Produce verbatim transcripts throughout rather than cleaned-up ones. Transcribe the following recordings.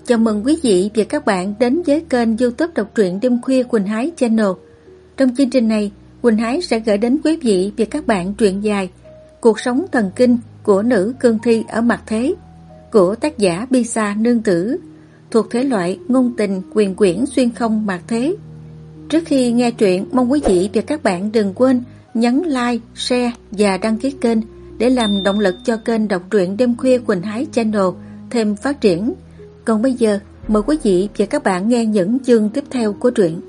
Chào mừng quý vị và các bạn đến với kênh YouTube đọc truyện đêm khuya Quỳnh Hái Channel. Trong chương trình này, Quỳnh Hái sẽ gửi đến quý vị và các bạn truyện dài Cuộc sống thần kinh của nữ cương thi ở mặt thế của tác giả Bisa Nương Tử, thuộc thể loại ngôn tình quyền quyển xuyên không mặt thế. Trước khi nghe truyện, mong quý vị và các bạn đừng quên nhấn like, share và đăng ký kênh để làm động lực cho kênh đọc truyện đêm khuya Quỳnh Hái Channel thêm phát triển. Còn bây giờ, mời quý vị và các bạn nghe những chương tiếp theo của truyện.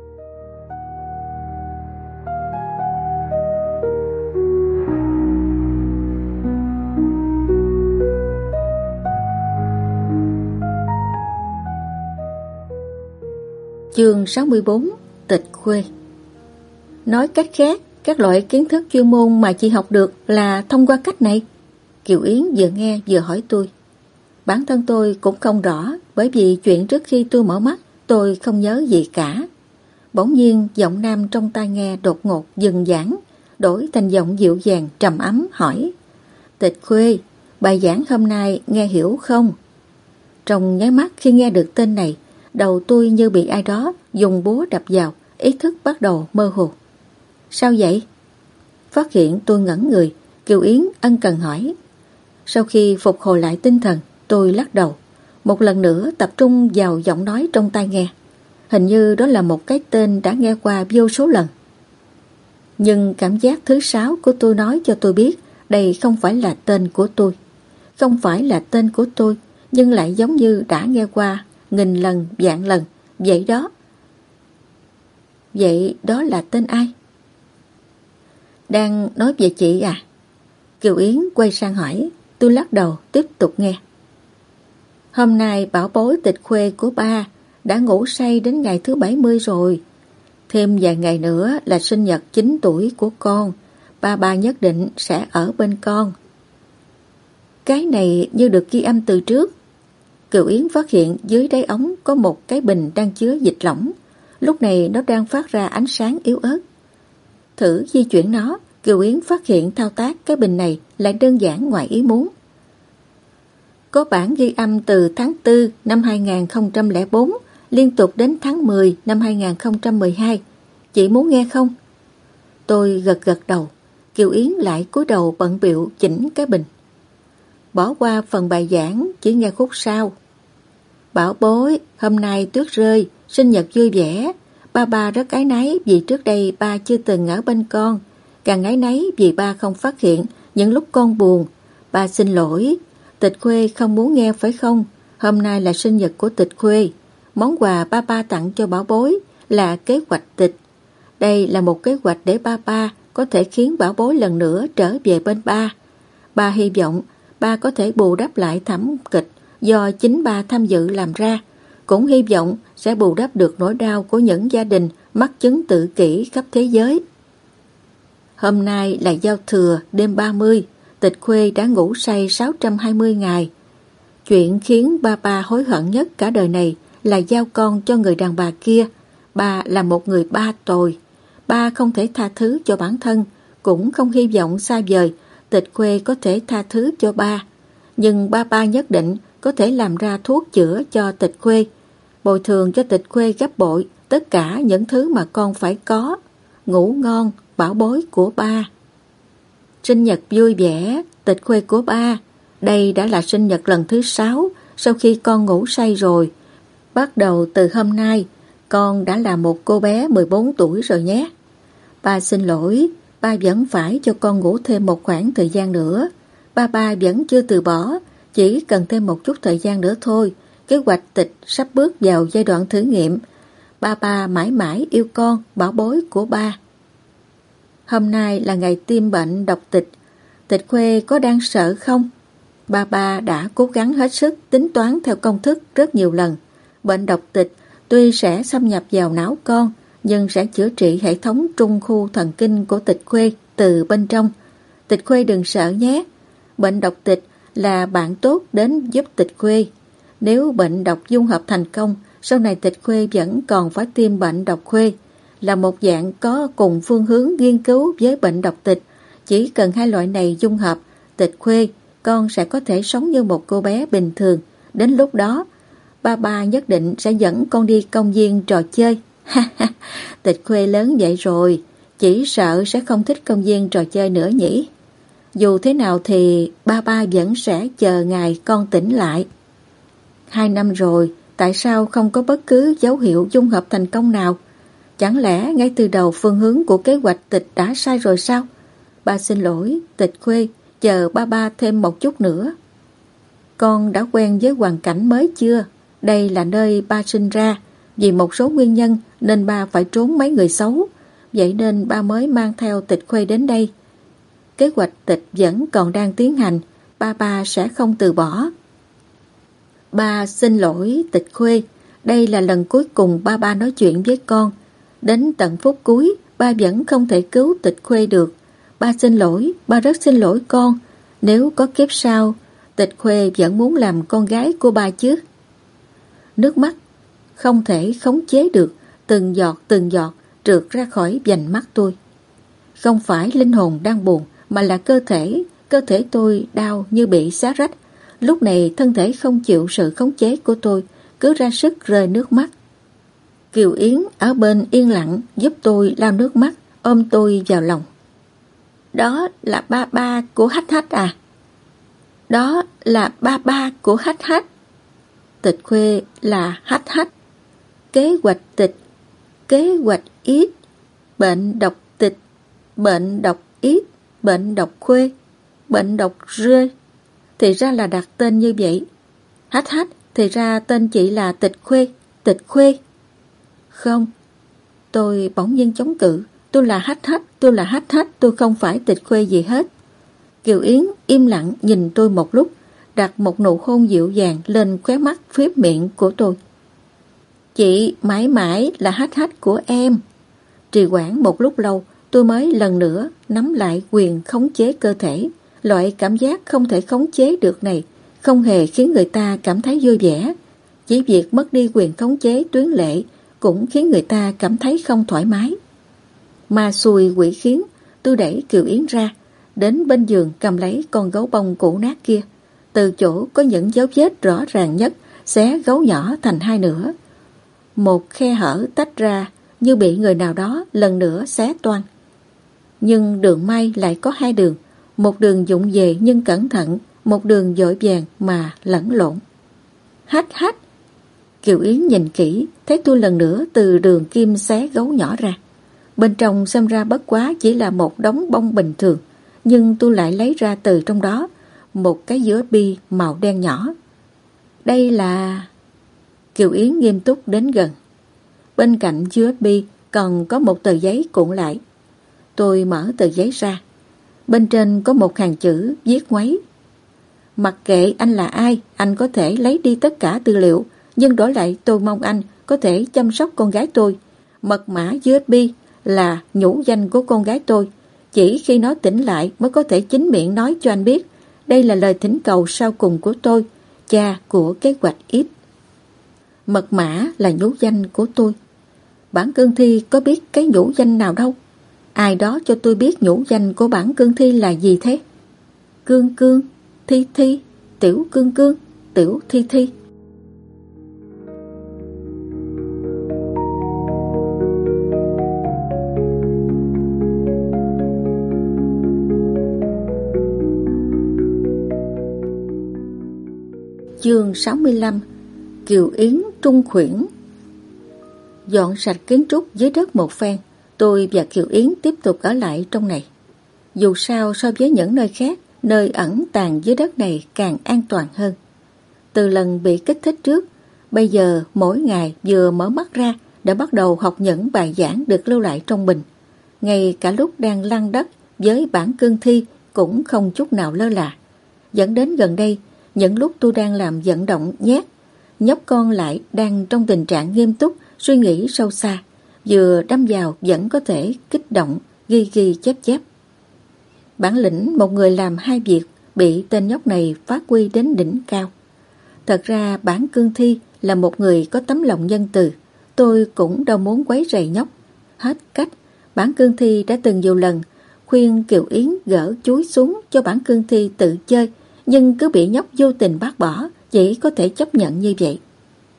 Chương sáu mươi bốn. Tịch khuê. Nói cách khác, các loại kiến thức chuyên môn mà chị học được là thông qua cách này. Kiều Yến vừa nghe vừa hỏi tôi. Bản thân tôi cũng không rõ, bởi vì chuyện trước khi tôi mở mắt, tôi không nhớ gì cả. Bỗng nhiên giọng nam trong tai nghe đột ngột dừng giảng, đổi thành giọng dịu dàng trầm ấm hỏi: Tịch khuê, bài giảng hôm nay nghe hiểu không? Trong nháy mắt khi nghe được tên này, đầu tôi như bị ai đó dùng búa đập vào, ý thức bắt đầu mơ hồ. Sao vậy? Phát hiện tôi ngẩn người, Kiều Yến ân cần hỏi. Sau khi phục hồi lại tinh thần, tôi lắc đầu, một lần nữa tập trung vào giọng nói trong tai nghe. Hình như đó là một cái tên đã nghe qua vô số lần. Nhưng cảm giác thứ sáu của tôi nói cho tôi biết đây không phải là tên của tôi. Không phải là tên của tôi, nhưng lại giống như đã nghe qua nghìn lần, vạn lần. Vậy đó. Vậy đó là tên ai? Đang nói về chị à? Kiều Yến quay sang hỏi. Tôi lắc đầu tiếp tục nghe. Hôm nay bảo bối tịch khuê của ba đã ngủ say đến ngày thứ bảy mươi rồi. Thêm vài ngày nữa là sinh nhật chín tuổi của con. Ba ba nhất định sẽ ở bên con. Cái này như được ghi âm từ trước. Kiều Yến phát hiện dưới đáy ống có một cái bình đang chứa dịch lỏng. Lúc này nó đang phát ra ánh sáng yếu ớt. Thử di chuyển nó, Kiều Yến phát hiện thao tác cái bình này lại đơn giản ngoài ý muốn. Có bản ghi âm từ tháng tư năm hai nghìn không trăm lẻ bốn liên tục đến tháng mười năm hai nghìn không trăm mười hai. Chị muốn nghe không? Tôi gật gật đầu. Kiều Yến lại cúi đầu bận bịu chỉnh cái bình. Bỏ qua phần bài giảng, chỉ nghe khúc sau. Bảo bối, hôm nay tuyết rơi, sinh nhật vui vẻ. Ba ba rất áy náy vì trước đây ba chưa từng ở bên con. Càng áy náy vì ba không phát hiện những lúc con buồn. Ba xin lỗi. Tịch khuê không muốn nghe phải không? Hôm nay là sinh nhật của tịch khuê. Món quà ba ba tặng cho bảo bối là kế hoạch tịch. Đây là một kế hoạch để ba ba có thể khiến bảo bối lần nữa trở về bên ba. Ba hy vọng ba có thể bù đắp lại thảm kịch do chính ba tham dự làm ra. Cũng hy vọng sẽ bù đắp được nỗi đau của những gia đình mắc chứng tự kỷ khắp thế giới. Hôm nay là giao thừa đêm ba mươi. Tịch khuê đã ngủ say sáu trăm hai mươi ngày. Chuyện khiến ba ba hối hận nhất cả đời này là giao con cho người đàn bà kia. Ba là một người ba tồi. Ba không thể tha thứ cho bản thân, cũng không hy vọng xa vời tịch khuê có thể tha thứ cho ba. Nhưng ba ba nhất định có thể làm ra thuốc chữa cho tịch khuê, bồi thường cho tịch khuê gấp bội tất cả những thứ mà con phải có. Ngủ ngon, bảo bối của ba. Sinh nhật vui vẻ, tịch khuê của ba. Đây đã là sinh nhật lần thứ sáu sau khi con ngủ say rồi. Bắt đầu từ hôm nay, con đã là một cô bé mười bốn tuổi rồi nhé. Ba xin lỗi, ba vẫn phải cho con ngủ thêm một khoảng thời gian nữa. Ba ba vẫn chưa từ bỏ, chỉ cần thêm một chút thời gian nữa thôi. Kế hoạch tịch sắp bước vào giai đoạn thử nghiệm. Ba ba mãi mãi yêu con, bảo bối của ba. Hôm nay là ngày tiêm bệnh độc tịch. Tịch khuê có đang sợ không? Ba ba đã cố gắng hết sức tính toán theo công thức rất nhiều lần. Bệnh độc tịch tuy sẽ xâm nhập vào não con, nhưng sẽ chữa trị hệ thống trung khu thần kinh của tịch khuê từ bên trong. Tịch khuê đừng sợ nhé. Bệnh độc tịch là bạn tốt đến giúp tịch khuê. Nếu bệnh độc dung hợp thành công, sau này tịch khuê vẫn còn phải tiêm bệnh độc khuê. Là một dạng có cùng phương hướng nghiên cứu với bệnh độc tịch. Chỉ cần hai loại này dung hợp, tịch khuê, con sẽ có thể sống như một cô bé bình thường. Đến lúc đó, ba ba nhất định sẽ dẫn con đi công viên trò chơi. Ha ha, Tịch Khuê lớn vậy rồi, chỉ sợ sẽ không thích công viên trò chơi nữa nhỉ. Dù thế nào thì ba ba vẫn sẽ chờ ngày con tỉnh lại. Hai năm rồi, tại sao không có bất cứ dấu hiệu dung hợp thành công nào? Chẳng lẽ ngay từ đầu phương hướng của kế hoạch Tịch đã sai rồi sao? Ba xin lỗi, Tịch Khuê, chờ ba ba thêm một chút nữa. Con đã quen với hoàn cảnh mới chưa? Đây là nơi ba sinh ra. Vì một số nguyên nhân nên ba phải trốn mấy người xấu. Vậy nên ba mới mang theo Tịch Khuê đến đây. Kế hoạch Tịch vẫn còn đang tiến hành. Ba ba sẽ không từ bỏ. Ba xin lỗi Tịch Khuê. Đây là lần cuối cùng ba ba nói chuyện với con. Đến tận phút cuối, ba vẫn không thể cứu Tịch Khuê được. Ba xin lỗi, ba rất xin lỗi con. Nếu có kiếp sau, Tịch Khuê vẫn muốn làm con gái của ba chứ. Nước mắt không thể khống chế được, từng giọt từng giọt trượt ra khỏi vành mắt tôi. Không phải linh hồn đang buồn, mà là cơ thể. Cơ thể tôi đau như bị xé rách. Lúc này thân thể không chịu sự khống chế của tôi, cứ ra sức rơi nước mắt. Kiều Yến ở bên yên lặng giúp tôi lau nước mắt, ôm tôi vào lòng. Đó là ba ba của Hách Hách à? Đó là ba ba của Hách Hách. Tịch Khuê là Hách Hách. Kế hoạch Tịch, kế hoạch Ít, bệnh độc Tịch, bệnh độc Ít, bệnh độc Khuê, bệnh độc Rê. Thì ra là đặt tên như vậy. Hách Hách, thì ra tên chị là Tịch Khuê, Tịch Khuê. Không, tôi bỗng nhiên chống cự. Tôi là Hách Hách, tôi là Hách Hách, tôi không phải Tịch Khuê gì hết. Kiều Yến im lặng nhìn tôi một lúc, đặt một nụ hôn dịu dàng lên khóe mắt phía miệng của tôi. Chị mãi mãi là Hách Hách của em. Trì hoãn một lúc lâu, tôi mới lần nữa nắm lại quyền khống chế cơ thể. Loại cảm giác không thể khống chế được này không hề khiến người ta cảm thấy vui vẻ. Chỉ việc mất đi quyền khống chế tuyến lệ cũng khiến người ta cảm thấy không thoải mái. Ma xui quỷ khiến, tôi đẩy Kiều Yến ra, đến bên giường cầm lấy con gấu bông cũ nát kia. Từ chỗ có những dấu vết rõ ràng nhất, xé gấu nhỏ thành hai nửa. Một khe hở tách ra như bị người nào đó lần nữa xé toang. Nhưng đường may lại có hai đường, một đường vụng về nhưng cẩn thận, một đường vội vàng mà lẫn lộn. Hách Hách. Kiều Yến nhìn kỹ, thấy tôi lần nữa từ đường kim xé gấu nhỏ ra. Bên trong xem ra bất quá chỉ là một đống bông bình thường, nhưng tôi lại lấy ra từ trong đó một cái u ét bê màu đen nhỏ. Đây là... Kiều Yến nghiêm túc đến gần. Bên cạnh u ét bê còn có một tờ giấy cuộn lại. Tôi mở tờ giấy ra. Bên trên có một hàng chữ viết ngoáy. Mặc kệ anh là ai, anh có thể lấy đi tất cả tư liệu, nhưng đổi lại tôi mong anh có thể chăm sóc con gái tôi. Mật mã u ét bê là nhũ danh của con gái tôi. Chỉ khi nó tỉnh lại mới có thể chính miệng nói cho anh biết. Đây là lời thỉnh cầu sau cùng của tôi, cha của kế hoạch Ít. Mật mã là nhũ danh của tôi. Bản cương thi có biết cái nhũ danh nào đâu. Ai đó cho tôi biết nhũ danh của bản cương thi là gì thế? Cương cương, thi thi, tiểu cương cương, tiểu thi thi. Chương sáu mươi lăm. Kiều Yến trung khuyển. Dọn sạch kiến trúc dưới đất một phen, tôi và Kiều Yến tiếp tục ở lại trong này. Dù sao so với những nơi khác, nơi ẩn tàng dưới đất này càng an toàn hơn. Từ lần bị kích thích trước, bây giờ mỗi ngày vừa mở mắt ra đã bắt đầu học những bài giảng được lưu lại trong bình. Ngay cả lúc đang lăn đất với bản cương thi cũng không chút nào lơ là. Dẫn đến gần đây, những lúc tôi đang làm vận động nhét, nhóc con lại đang trong tình trạng nghiêm túc, suy nghĩ sâu xa, vừa đâm vào vẫn có thể kích động, ghi ghi chép chép. Bản lĩnh một người làm hai việc bị tên nhóc này phát huy đến đỉnh cao. Thật ra bản cương thi là một người có tấm lòng nhân từ, tôi cũng đâu muốn quấy rầy nhóc. Hết cách, bản cương thi đã từng nhiều lần khuyên Kiều Yến gỡ chuối xuống cho bản cương thi tự chơi, nhưng cứ bị nhóc vô tình bác bỏ, chỉ có thể chấp nhận như vậy.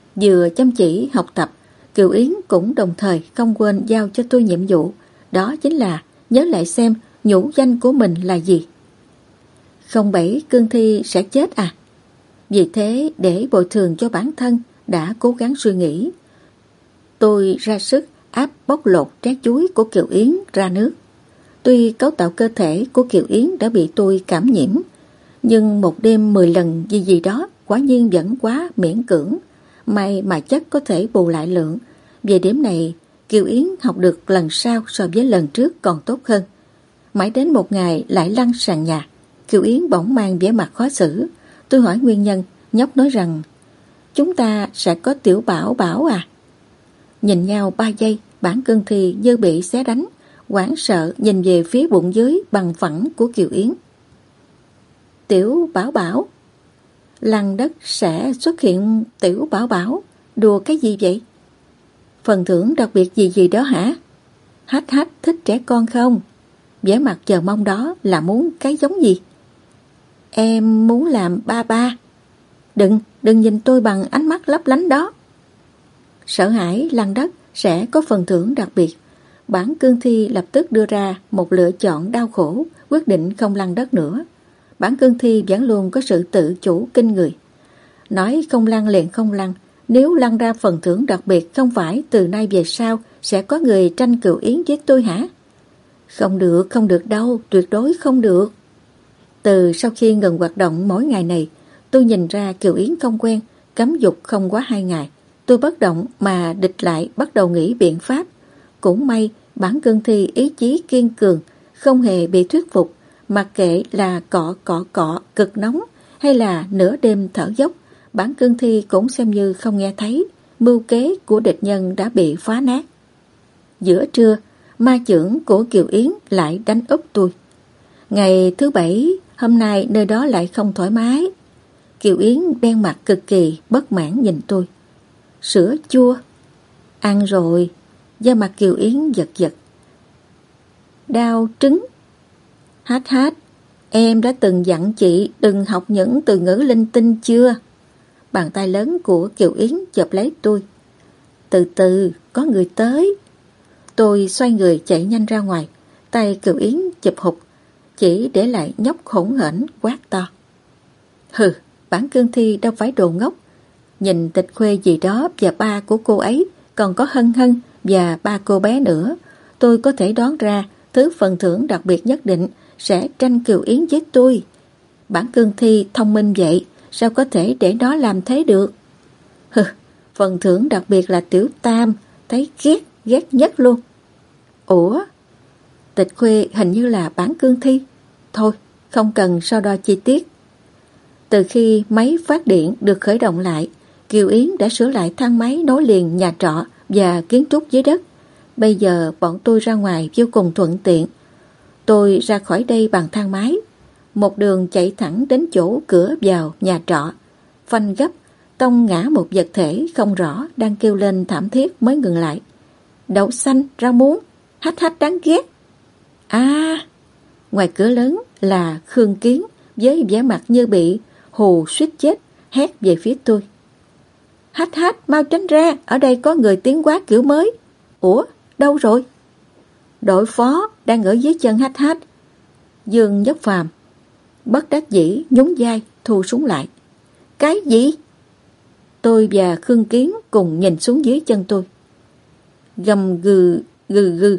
Vừa chăm chỉ học tập, Kiều Yến cũng đồng thời không quên giao cho tôi nhiệm vụ, đó chính là nhớ lại xem nhũ danh của mình là gì. Không bảy cương thi sẽ chết à? Vì thế để bồi thường cho bản thân đã cố gắng suy nghĩ. Tôi ra sức áp bóc lột trái chuối của Kiều Yến ra nước. Tuy cấu tạo cơ thể của Kiều Yến đã bị tôi cảm nhiễm, nhưng một đêm mười lần gì gì đó quả nhiên vẫn quá miễn cưỡng. May mà chất có thể bù lại lượng. Về điểm này, Kiều Yến học được lần sau so với lần trước còn tốt hơn. Mãi đến một ngày lại lăn sàn nhà, Kiều Yến bỗng mang vẻ mặt khó xử. Tôi hỏi nguyên nhân, nhóc nói rằng chúng ta sẽ có tiểu bảo bảo à? Nhìn nhau ba giây, bản cương thi như bị xé đánh, hoảng sợ nhìn về phía bụng dưới bằng phẳng của Kiều Yến. Tiểu bảo bảo? Lăn đất sẽ xuất hiện tiểu bảo bảo? Đùa cái gì vậy? Phần thưởng đặc biệt gì gì đó hả? Hách hách thích trẻ con không? Vẻ mặt chờ mong đó là muốn cái giống gì? Em muốn làm ba ba. Đừng, đừng nhìn tôi bằng ánh mắt lấp lánh đó. Sợ hãi lăn đất sẽ có phần thưởng đặc biệt. Bản cương thi lập tức đưa ra một lựa chọn đau khổ, quyết định không lăn đất nữa. Bản cương thi vẫn luôn có sự tự chủ kinh người. Nói không lăn liền không lăn. Nếu lăn ra phần thưởng đặc biệt, không phải từ nay về sau sẽ có người tranh Kiều Yến với tôi hả? Không được, không được đâu, tuyệt đối không được. Từ sau khi ngừng hoạt động mỗi ngày này, tôi nhìn ra Kiều Yến không quen, cấm dục không quá hai ngày. Tôi bất động mà địch lại bắt đầu nghĩ biện pháp. Cũng may bản cương thi ý chí kiên cường, không hề bị thuyết phục, mặc kệ là cọ cọ cọ cực nóng hay là nửa đêm thở dốc, bản cương thi cũng xem như không nghe thấy. Mưu kế của địch nhân đã bị phá nát. Giữa trưa, ma chưởng của Kiều Yến lại đánh úp tôi. Ngày thứ bảy, hôm nay nơi đó lại không thoải mái. Kiều Yến đen mặt cực kỳ bất mãn nhìn tôi. Sữa chua? Ăn rồi. Da mặt Kiều Yến giật giật. Đau trứng? Hát hát, em đã từng dặn chị đừng học những từ ngữ linh tinh chưa? Bàn tay lớn của Kiều Yến chộp lấy tôi. Từ từ, có người tới. Tôi xoay người chạy nhanh ra ngoài. Tay Kiều Yến chụp hụt, chỉ để lại nhóc hỗn hển quát to. Hừ, bản cương thi đâu phải đồ ngốc. Nhìn Tịch Khuê gì đó và ba của cô ấy, còn có Hân Hân và ba cô bé nữa, tôi có thể đoán ra thứ phần thưởng đặc biệt nhất định sẽ tranh Kiều Yến với tôi. Bản cương thi thông minh vậy, sao có thể để nó làm thế được? Hừ, phần thưởng đặc biệt là tiểu tam, thấy ghét, ghét nhất luôn. Ủa? Tịch Khuê hình như là bản cương thi. Thôi, không cần so đo chi tiết. Từ khi máy phát điện được khởi động lại, Kiều Yến đã sửa lại thang máy nối liền nhà trọ và kiến trúc dưới đất. Bây giờ bọn tôi ra ngoài vô cùng thuận tiện. Tôi ra khỏi đây bằng thang máy, một đường chạy thẳng đến chỗ cửa vào nhà trọ. Phanh gấp, tông ngã một vật thể không rõ đang kêu lên thảm thiết mới ngừng lại. Đậu xanh, rau muống, hách hách đáng ghét. À, ngoài cửa lớn là Khương Kiến với vẻ mặt như bị hù suýt chết, hét về phía tôi. Hách hách, mau tránh ra, ở đây có người tiến hóa kiểu mới. Ủa, đâu rồi? Đội phó đang ở dưới chân hách hách. Dương Nhất Phàm bất đắc dĩ nhún vai thu súng lại. Cái gì? Tôi và Khương Kiến cùng nhìn xuống dưới chân tôi. Gầm gừ gừ gừ.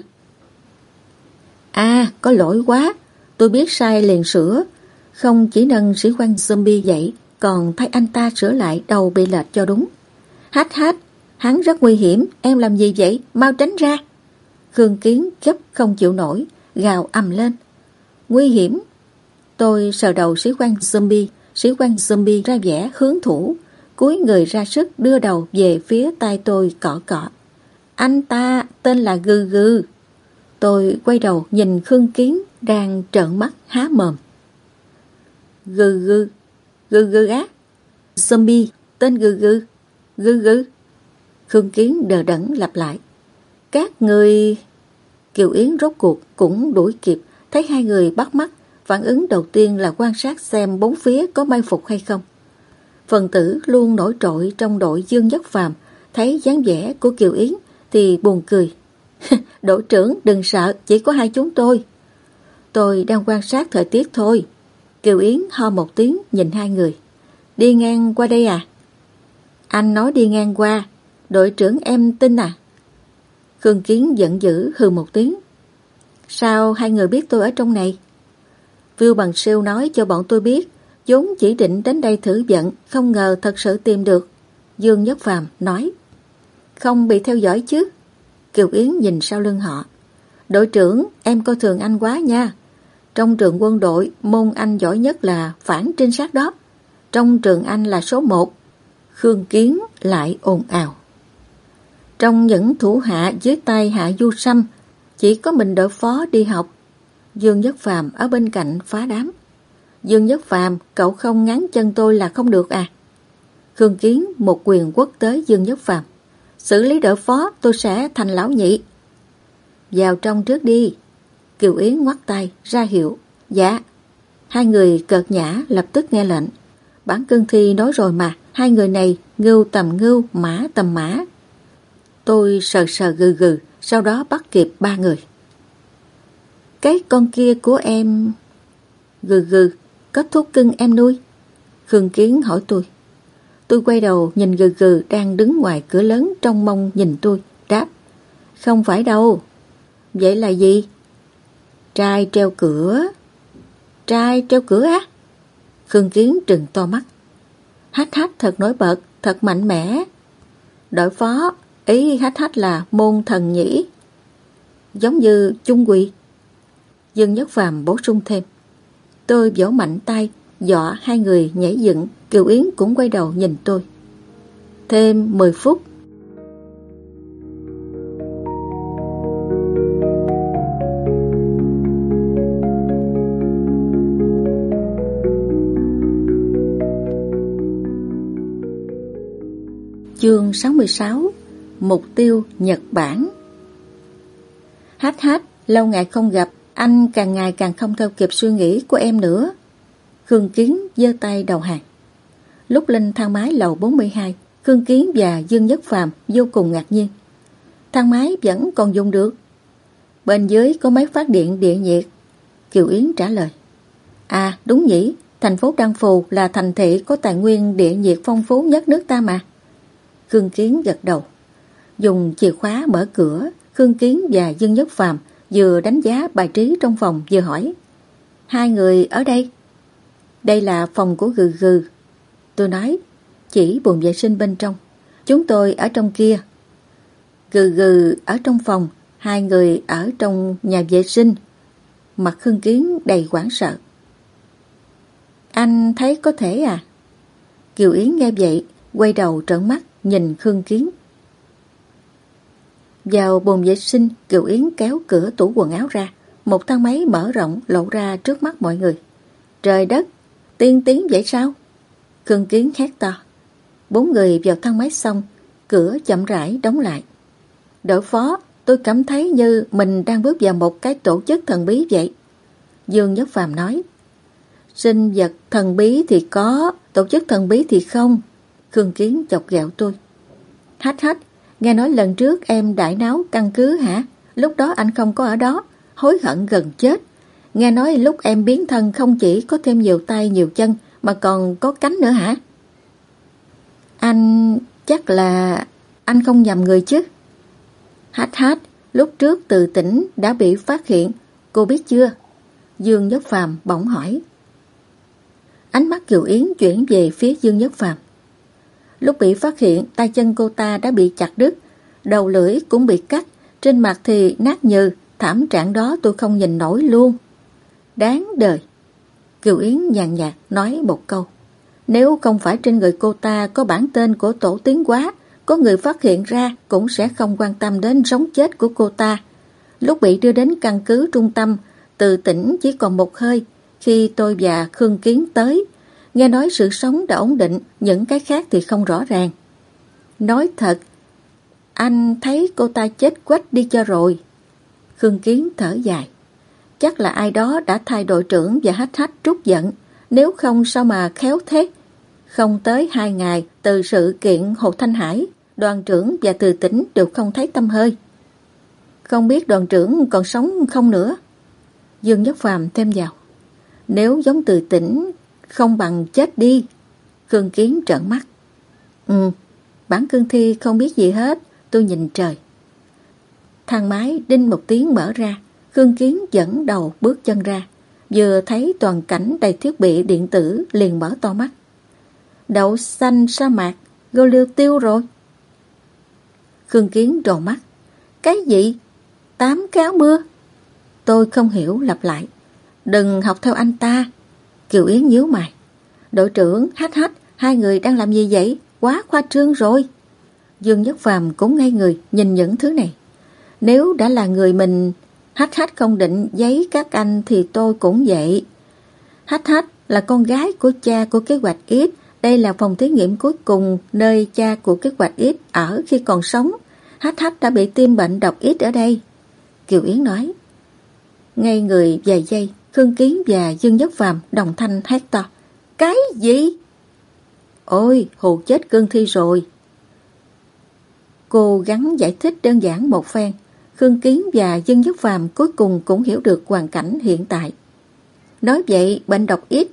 À, có lỗi quá, tôi biết sai liền sửa. Không chỉ nâng sĩ quan zombie dậy, còn thay anh ta sửa lại đầu bị lệch cho đúng. Hách hách, hắn rất nguy hiểm, em làm gì vậy? Mau tránh ra. Khương Kiến gấp không chịu nổi, gào ầm lên. Nguy hiểm? Tôi sờ đầu sĩ quan zombie, sĩ quan zombie ra vẻ hướng thủ, cúi người ra sức đưa đầu về phía tay tôi cọ cọ. Anh ta tên là Gừ Gừ. Tôi quay đầu nhìn Khương Kiến đang trợn mắt há mồm. Gừ Gừ, Gừ Gừ á? Zombie tên Gừ Gừ, Gừ Gừ. Khương Kiến đờ đẫn lặp lại. Các người... Kiều Yến rốt cuộc cũng đuổi kịp, thấy hai người bắt mắt, phản ứng đầu tiên là quan sát xem bốn phía có mai phục hay không. Phần tử luôn nổi trội trong đội Dương Nhất Phàm thấy dáng vẻ của Kiều Yến thì buồn cười. Đội trưởng đừng sợ, chỉ có hai chúng tôi. Tôi đang quan sát thời tiết thôi. Kiều Yến ho một tiếng nhìn hai người. Đi ngang qua đây à? Anh nói đi ngang qua. Đội trưởng em tin à? Khương Kiến giận dữ hừ một tiếng. Sao hai người biết tôi ở trong này? Viu Bằng Siêu nói cho bọn tôi biết, vốn chỉ định đến đây thử vận, không ngờ thật sự tìm được. Dương Nhất Phàm nói. Không bị theo dõi chứ? Kiều Yến nhìn sau lưng họ. Đội trưởng, em coi thường anh quá nha. Trong trường quân đội, môn anh giỏi nhất là phản trinh sát đó. Trong trường anh là số một. Khương Kiến lại ồn ào. Trong những thủ hạ dưới tay Hạ Du Sâm, chỉ có mình đội phó đi học. Dương Nhất Phàm ở bên cạnh phá đám. Dương Nhất Phàm, cậu không ngáng chân tôi là không được à? Khương Kiến một quyền quất tới Dương Nhất Phàm. Xử lý đội phó tôi sẽ thành lão nhị. Vào trong trước đi. Kiều Yến ngoắt tay ra hiệu. Dạ. Hai người cợt nhã lập tức nghe lệnh. Bản cương thi nói rồi mà, hai người này ngưu tầm ngưu, mã tầm mã. Tôi sờ sờ gừ gừ, sau đó bắt kịp ba người. Cái con kia của em... Gừ gừ, có thuốc cưng em nuôi? Khương Kiến hỏi tôi. Tôi quay đầu nhìn gừ gừ đang đứng ngoài cửa lớn trong mông nhìn tôi, đáp. Không phải đâu. Vậy là gì? Trai treo cửa. Trai treo cửa á? Khương Kiến trừng to mắt. Hách hách thật nổi bật, thật mạnh mẽ. Đội phó, ý hách hách là môn thần nhĩ. Giống như chung quỳ. Dương Nhất Phàm bổ sung thêm. Tôi vỗ mạnh tay, dọa hai người nhảy dựng. Kiều Yến cũng quay đầu nhìn tôi. Thêm mười phút. Chương sáu mươi sáu. Mục tiêu Nhật Bản. Hách hách, lâu ngày không gặp, anh càng ngày càng không theo kịp suy nghĩ của em nữa. Khương Kiến giơ tay đầu hàng. Lúc lên thang máy lầu bốn mươi hai, Khương Kiến và Dương Nhất Phàm vô cùng ngạc nhiên. Thang máy vẫn còn dùng được. Bên dưới có máy phát điện địa nhiệt. Kiều Yến trả lời. À đúng nhỉ, thành phố Đan Phù là thành thị có tài nguyên địa nhiệt phong phú nhất nước ta mà. Khương Kiến gật đầu. Dùng chìa khóa mở cửa, Khương Kiến và Dương Nhất Phàm vừa đánh giá bài trí trong phòng vừa hỏi. Hai người ở đây? Đây là phòng của gừ gừ. Tôi nói, chỉ buồng vệ sinh bên trong. Chúng tôi ở trong kia. Gừ gừ ở trong phòng, hai người ở trong nhà vệ sinh. Mặt Khương Kiến đầy hoảng sợ. Anh thấy có thể à? Kiều Yến nghe vậy, quay đầu trợn mắt nhìn Khương Kiến. Vào bồn vệ sinh, Kiều Yến kéo cửa tủ quần áo ra. Một thang máy mở rộng lộ ra trước mắt mọi người. Trời đất, tiên tiến vậy sao? Khương Kiến hét to. Bốn người vào thang máy xong, cửa chậm rãi đóng lại. Đội phó, tôi cảm thấy như mình đang bước vào một cái tổ chức thần bí vậy. Dương Nhất Phàm nói. Sinh vật thần bí thì có, tổ chức thần bí thì không. Khương Kiến chọc ghẹo tôi. Hách hách, nghe nói lần trước em đại náo căn cứ hả? Lúc đó anh không có ở đó, hối hận gần chết. Nghe nói lúc em biến thân không chỉ có thêm nhiều tay nhiều chân mà còn có cánh nữa hả? Anh chắc là anh không nhầm người chứ? Hách hách, lúc trước Từ Tỉnh đã bị phát hiện, cô biết chưa? Dương Nhất Phàm bỗng hỏi. Ánh mắt Kiều Yến chuyển về phía Dương Nhất Phàm. Lúc bị phát hiện, tay chân cô ta đã bị chặt đứt, đầu lưỡi cũng bị cắt, trên mặt thì nát nhừ, thảm trạng đó tôi không nhìn nổi luôn. Đáng đời. Kiều Yến nhàn nhạt nói một câu. Nếu không phải trên người cô ta có bản tên của tổ tiến hóa, có người phát hiện ra cũng sẽ không quan tâm đến sống chết của cô ta. Lúc bị đưa đến căn cứ trung tâm, Từ Tỉnh chỉ còn một hơi. Khi tôi và Khương Kiến tới, nghe nói sự sống đã ổn định, những cái khác thì không rõ ràng. Nói thật, anh thấy cô ta chết quách đi cho rồi. Khương Kiến thở dài. Chắc là ai đó đã thay đội trưởng và hách hách trút giận, nếu không sao mà khéo thế. Không tới hai ngày từ sự kiện Hồ Thanh Hải, đoàn trưởng và Từ Tĩnh đều không thấy tăm hơi. Không biết đoàn trưởng còn sống không nữa? Dương Nhất Phàm thêm vào. Nếu giống Từ Tĩnh, không bằng chết đi. Khương Kiến trợn mắt. Ừ, bản cương thi không biết gì hết. Tôi nhìn trời. Thang máy đinh một tiếng mở ra. Khương Kiến dẫn đầu bước chân ra. Vừa thấy toàn cảnh đầy thiết bị điện tử liền mở to mắt. Đậu xanh sa mạc, gô liêu tiêu rồi. Khương Kiến tròn mắt. Cái gì? Tám cái áo mưa? Tôi không hiểu lặp lại. Đừng học theo anh ta. Kiều Yến nhíu mày. Đội trưởng, hách hách, hai người đang làm gì vậy? Quá khoa trương rồi. Dương Nhất Phàm cũng ngây người nhìn những thứ này. Nếu đã là người mình, hách hách không định giấy các anh thì tôi cũng vậy. Hách hách là con gái của cha của kế hoạch X. Đây là phòng thí nghiệm cuối cùng nơi cha của kế hoạch X ở khi còn sống. Hách hách đã bị tiêm bệnh độc X ở đây. Kiều Yến nói. Ngay người vài giây, Khương Kiến và Dương Nhất Phàm đồng thanh hét to. Cái gì? Ôi, hù chết cương thi rồi. Cô gắng giải thích đơn giản một phen. Khương Kiến và Dương Nhất Phàm cuối cùng cũng hiểu được hoàn cảnh hiện tại. Nói vậy, bệnh độc X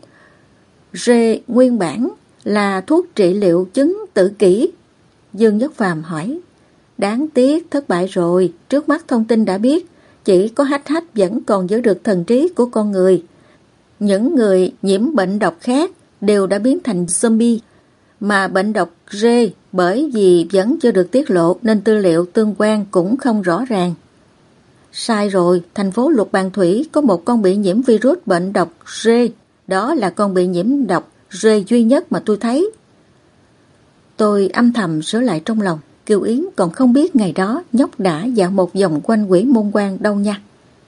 Rê nguyên bản là thuốc trị liệu chứng tự kỷ. Dương Nhất Phàm hỏi. Đáng tiếc thất bại rồi. Trước mắt thông tin đã biết, chỉ có hách hách vẫn còn giữ được thần trí của con người. Những người nhiễm bệnh độc khác đều đã biến thành zombie. Mà bệnh độc Rê bởi vì vẫn chưa được tiết lộ nên tư liệu tương quan cũng không rõ ràng. Sai rồi, thành phố Lục Bàn Thủy có một con bị nhiễm virus bệnh độc Rê. Đó là con bị nhiễm độc Rê duy nhất mà tôi thấy. Tôi âm thầm sửa lại trong lòng. Kiều Yến còn không biết ngày đó nhóc đã dạo một vòng quanh quỷ môn quan đâu nha.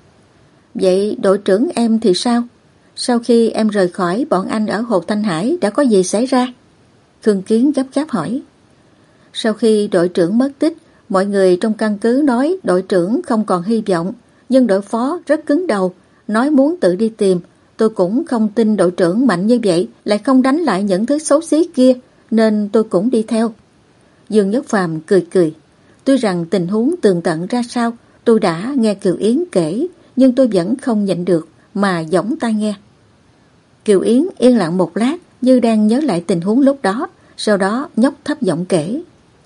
Vậy đội trưởng em thì sao? Sau khi em rời khỏi bọn anh ở Hồ Thanh Hải đã có gì xảy ra? Khương Kiến gấp gáp hỏi. Sau khi đội trưởng mất tích, mọi người trong căn cứ nói đội trưởng không còn hy vọng, nhưng đội phó rất cứng đầu, nói muốn tự đi tìm. Tôi cũng không tin đội trưởng mạnh như vậy lại không đánh lại những thứ xấu xí kia, nên tôi cũng đi theo. Dương Nhất Phàm cười cười. Tuy rằng tình huống tường tận ra sao tôi đã nghe Kiều Yến kể, nhưng tôi vẫn không nhịn được mà giỏng tai nghe. Kiều Yến yên lặng một lát như đang nhớ lại tình huống lúc đó, sau đó nhóc thấp giọng kể.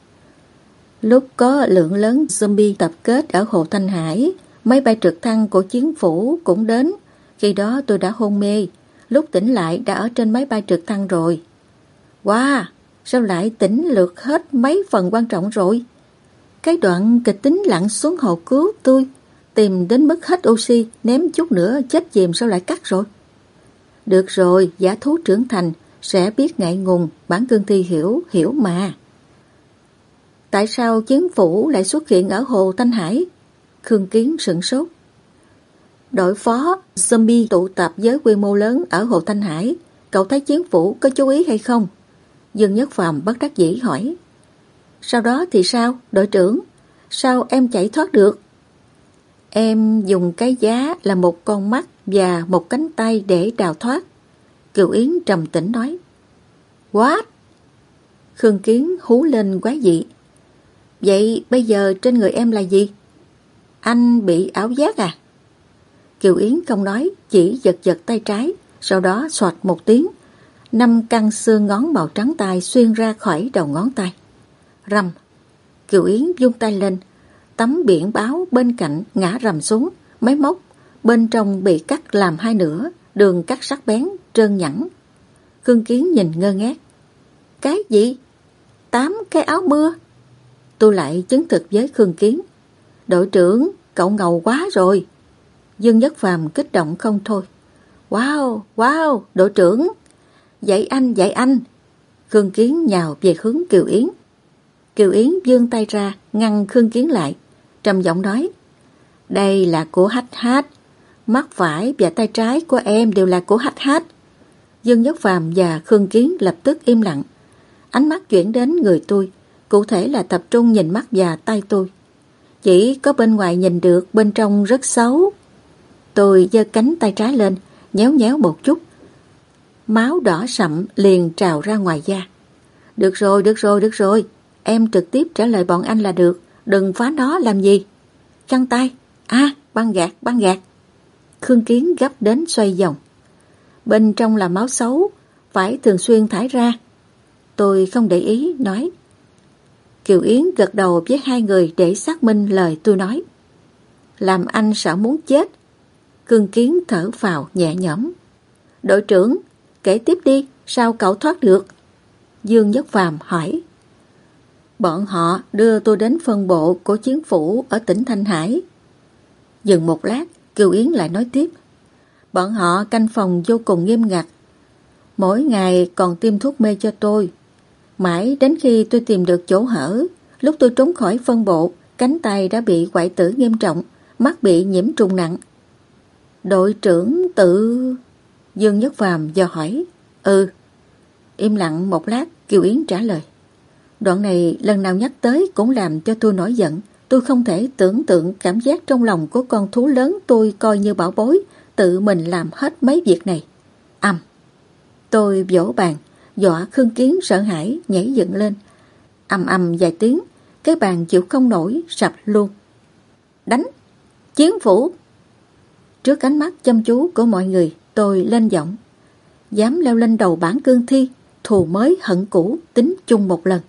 Lúc có lượng lớn zombie tập kết ở Hồ Thanh Hải, máy bay trực thăng của chính phủ cũng đến. Khi đó tôi đã hôn mê, lúc tỉnh lại đã ở trên máy bay trực thăng rồi. Wow, sao lại tỉnh lược hết mấy phần quan trọng rồi? Cái đoạn kịch tính lặn xuống hồ cứu tôi, tìm đến mức hết oxy, ném chút nữa chết chìm sao lại cắt rồi? Được rồi, giả thú trưởng thành sẽ biết ngại ngùng, bản cương thi hiểu, hiểu mà. Tại sao chính phủ lại xuất hiện ở Hồ Thanh Hải? Khương Kiến sửng sốt. Đội phó zombie tụ tập với quy mô lớn ở Hồ Thanh Hải, cậu thấy chính phủ có chú ý hay không? Dương Nhất Phàm bất đắc dĩ hỏi. Sau đó thì sao, đội trưởng? Sao em chạy thoát được? Em dùng cái giá là một con mắt và một cánh tay để đào thoát. Kiều Yến trầm tĩnh nói. What? Khương Kiến hú lên quá dị. Vậy bây giờ trên người em là gì? Anh bị ảo giác à? Kiều Yến không nói, chỉ giật giật tay trái, sau đó xoạt một tiếng. Năm căn xương ngón màu trắng tay xuyên ra khỏi đầu ngón tay. Rầm. Kiều Yến vung tay lên, tấm biển báo bên cạnh ngã rầm xuống, máy móc bên trong bị cắt làm hai nửa, đường cắt sắc bén, trơn nhẵn. Khương Kiến nhìn ngơ ngác. Cái gì? Tám cái áo mưa? Tôi lại chứng thực với Khương Kiến. Đội trưởng, cậu ngầu quá rồi. Dương Nhất Phàm kích động không thôi. Wow, wow, đội trưởng. Dạy anh, dạy anh. Khương Kiến nhào về hướng Kiều Yến. Kiều Yến vươn tay ra, ngăn Khương Kiến lại, trầm giọng nói. Đây là của Hách Hách. Mắt phải và tay trái của em đều là của Hách Hách. Dương Nhất Phàm và Khương Kiến lập tức im lặng. Ánh mắt chuyển đến người tôi, cụ thể là tập trung nhìn mắt và tay tôi. Chỉ có bên ngoài nhìn được, bên trong rất xấu. Tôi giơ cánh tay trái lên, nhéo nhéo một chút. máu đỏ sậm liền trào ra ngoài da. Được rồi, được rồi, được rồi. Em trực tiếp trả lời bọn anh là được. Đừng phá nó làm gì. Khăn tay. À, băng gạc, băng gạc. Khương Kiến gấp đến xoay vòng. Bên trong là máu xấu, phải thường xuyên thải ra. Tôi không để ý, nói. Kiều Yến gật đầu với hai người để xác minh lời tôi nói. Làm anh sợ muốn chết. Khương Kiến thở phào nhẹ nhõm. Đội trưởng, kể tiếp đi, sao cậu thoát được? Dương Nhất Phàm hỏi. Bọn họ đưa tôi đến phân bộ của chiến phủ ở tỉnh Thanh Hải. Dừng một lát, Kiều Yến lại nói tiếp. Bọn họ canh phòng vô cùng nghiêm ngặt. Mỗi ngày còn tiêm thuốc mê cho tôi. Mãi đến khi tôi tìm được chỗ hở, lúc tôi trốn khỏi phân bộ, cánh tay đã bị hoại tử nghiêm trọng, mắt bị nhiễm trùng nặng. Đội trưởng tự... Dương Nhất Phàm dò hỏi. Ừ. Im lặng một lát, Kiều Yến trả lời. Đoạn này lần nào nhắc tới cũng làm cho tôi nổi giận. Tôi không thể tưởng tượng cảm giác trong lòng của con thú lớn tôi coi như bảo bối, tự mình làm hết mấy việc này. Ầm. Tôi vỗ bàn, dọa Khương Kiến sợ hãi nhảy dựng lên. Ầm ầm vài tiếng, cái bàn chịu không nổi sập luôn. Đánh! Chiến phủ! Trước ánh mắt chăm chú của mọi người, tôi lên giọng. Dám leo lên đầu bản cương thi, thù mới hận cũ tính chung một lần.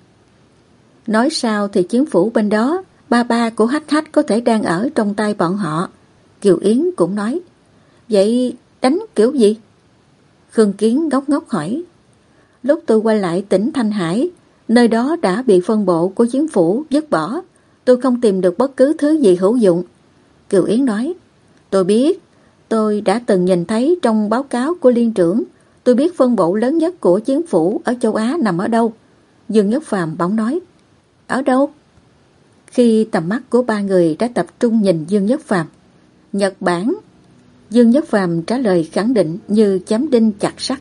Nói sao thì chiến phủ bên đó, ba ba của Hách Hách có thể đang ở trong tay bọn họ. Kiều Yến cũng nói. Vậy đánh kiểu gì? Khương Kiến ngốc ngốc hỏi. Lúc tôi quay lại tỉnh Thanh Hải, nơi đó đã bị phân bộ của chiến phủ dứt bỏ. Tôi không tìm được bất cứ thứ gì hữu dụng. Kiều Yến nói. Tôi biết, tôi đã từng nhìn thấy trong báo cáo của liên trưởng. Tôi biết phân bộ lớn nhất của chiến phủ ở châu Á nằm ở đâu. Dương Nhất Phàm bỗng nói. Ở đâu? Khi tầm mắt của ba người đã tập trung nhìn Dương Nhất Phàm. Nhật Bản. Dương Nhất Phàm trả lời khẳng định như chém đinh chặt sắt.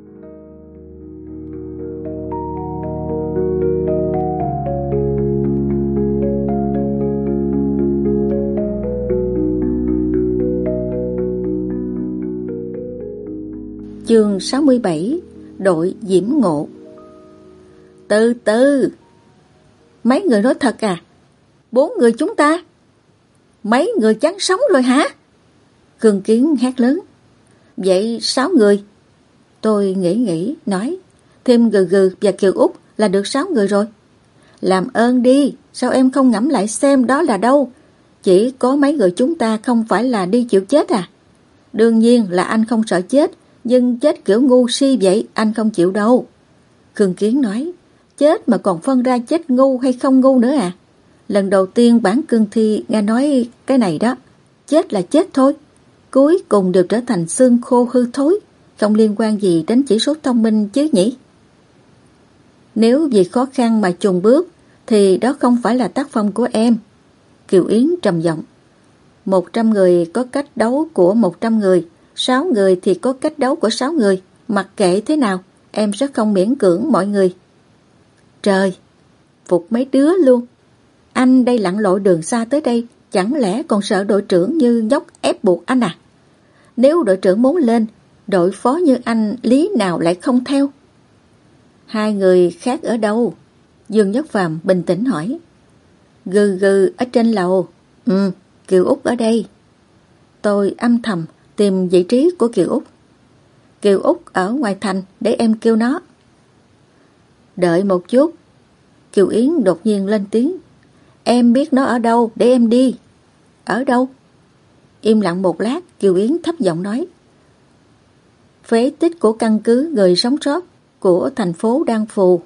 Chương sáu mươi bảy. Đội Diễm Ngộ. Từ từ. Mấy người nói thật à? Bốn người chúng ta? Mấy người chán sống rồi hả? Khương Kiến hét lớn. Vậy sáu người? Tôi nghĩ nghĩ, nói. Thêm Gừ Gừ và Kiều Út là được sáu người rồi. Làm ơn đi, sao em không ngẫm lại xem đó là đâu? Chỉ có mấy người chúng ta không phải là đi chịu chết à? Đương nhiên là anh không sợ chết, nhưng chết kiểu ngu si vậy anh không chịu đâu. Khương Kiến nói. Chết mà còn phân ra chết ngu hay không ngu nữa à? Lần đầu tiên bản cương thi nghe nói cái này đó. Chết là chết thôi. Cuối cùng đều trở thành xương khô hư thối. Không liên quan gì đến chỉ số thông minh chứ nhỉ? Nếu vì khó khăn mà chùn bước thì đó không phải là tác phong của em. Kiều Yến trầm giọng. Một trăm người có cách đấu của một trăm người. Sáu người thì có cách đấu của sáu người. Mặc kệ thế nào, em sẽ không miễn cưỡng mọi người. Trời, phục mấy đứa luôn. Anh đây lặn lội đường xa tới đây, chẳng lẽ còn sợ đội trưởng như nhóc ép buộc anh à? Nếu đội trưởng muốn lên, đội phó như anh lý nào lại không theo? Hai người khác ở đâu? Dương Nhất Phàm bình tĩnh hỏi. Gừ Gừ ở trên lầu. Ừ, Kiều Út ở đây. Tôi âm thầm tìm vị trí của Kiều Út. Kiều Út ở ngoài thành để em kêu nó. Đợi một chút. Kiều Yến đột nhiên lên tiếng. Em biết nó ở đâu để em đi. Ở đâu? Im lặng một lát, Kiều Yến thấp giọng nói. Phế tích của căn cứ người sống sót của thành phố Đan Phù.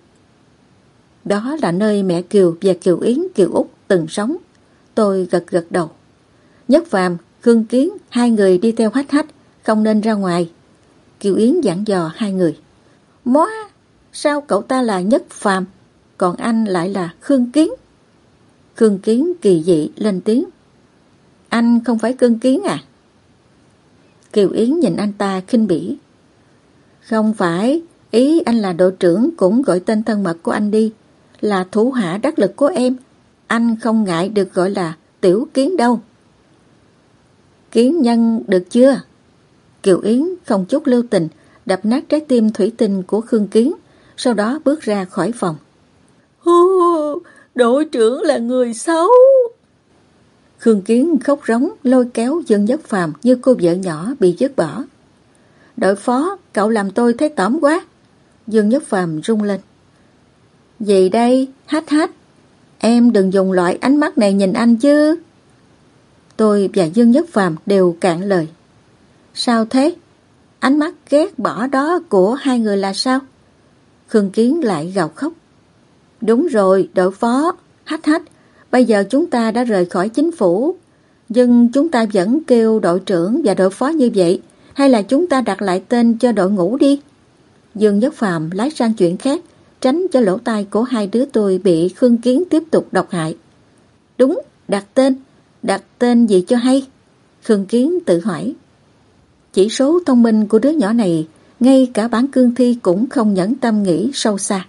Đó là nơi mẹ Kiều và Kiều Yến, Kiều Út từng sống. Tôi gật gật đầu. Nhất Phàm, Khương Kiến, hai người đi theo Hách Hách, không nên ra ngoài. Kiều Yến dặn dò hai người. Móa, sao cậu ta là Nhất Phàm, còn anh lại là Khương Kiến? Khương Kiến kỳ dị lên tiếng. Anh không phải Khương Kiến à? Kiều Yến nhìn anh ta khinh bỉ. Không phải, ý anh là đội trưởng cũng gọi tên thân mật của anh đi, là thủ hạ đắc lực của em. Anh không ngại được gọi là Tiểu Kiến đâu. Kiến nhân được chưa? Kiều Yến không chút lưu tình đập nát trái tim thủy tinh của Khương Kiến, sau đó bước ra khỏi phòng. Hú, đội trưởng là người xấu. Khương Kiến khóc rống lôi kéo Dương Nhất Phàm như cô vợ nhỏ bị dứt bỏ. Đội phó, cậu làm tôi thấy tởm quá. Dương Nhất Phàm rung lên. Gì đây, hách hách. Em đừng dùng loại ánh mắt này nhìn anh chứ. Tôi và Dương Nhất Phàm đều cạn lời. Sao thế? Ánh mắt ghét bỏ đó của hai người là sao? Khương Kiến lại gào khóc. Đúng rồi, đội phó, hách hách. Bây giờ chúng ta đã rời khỏi chính phủ, nhưng chúng ta vẫn kêu đội trưởng và đội phó như vậy, hay là chúng ta đặt lại tên cho đội ngũ đi? Dương Nhất Phàm lái sang chuyện khác, tránh cho lỗ tai của hai đứa tôi bị Khương Kiến tiếp tục độc hại. Đúng, đặt tên. Đặt tên gì cho hay? Khương Kiến tự hỏi. Chỉ số thông minh của đứa nhỏ này, ngay cả bản cương thi cũng không nhẫn tâm nghĩ sâu xa.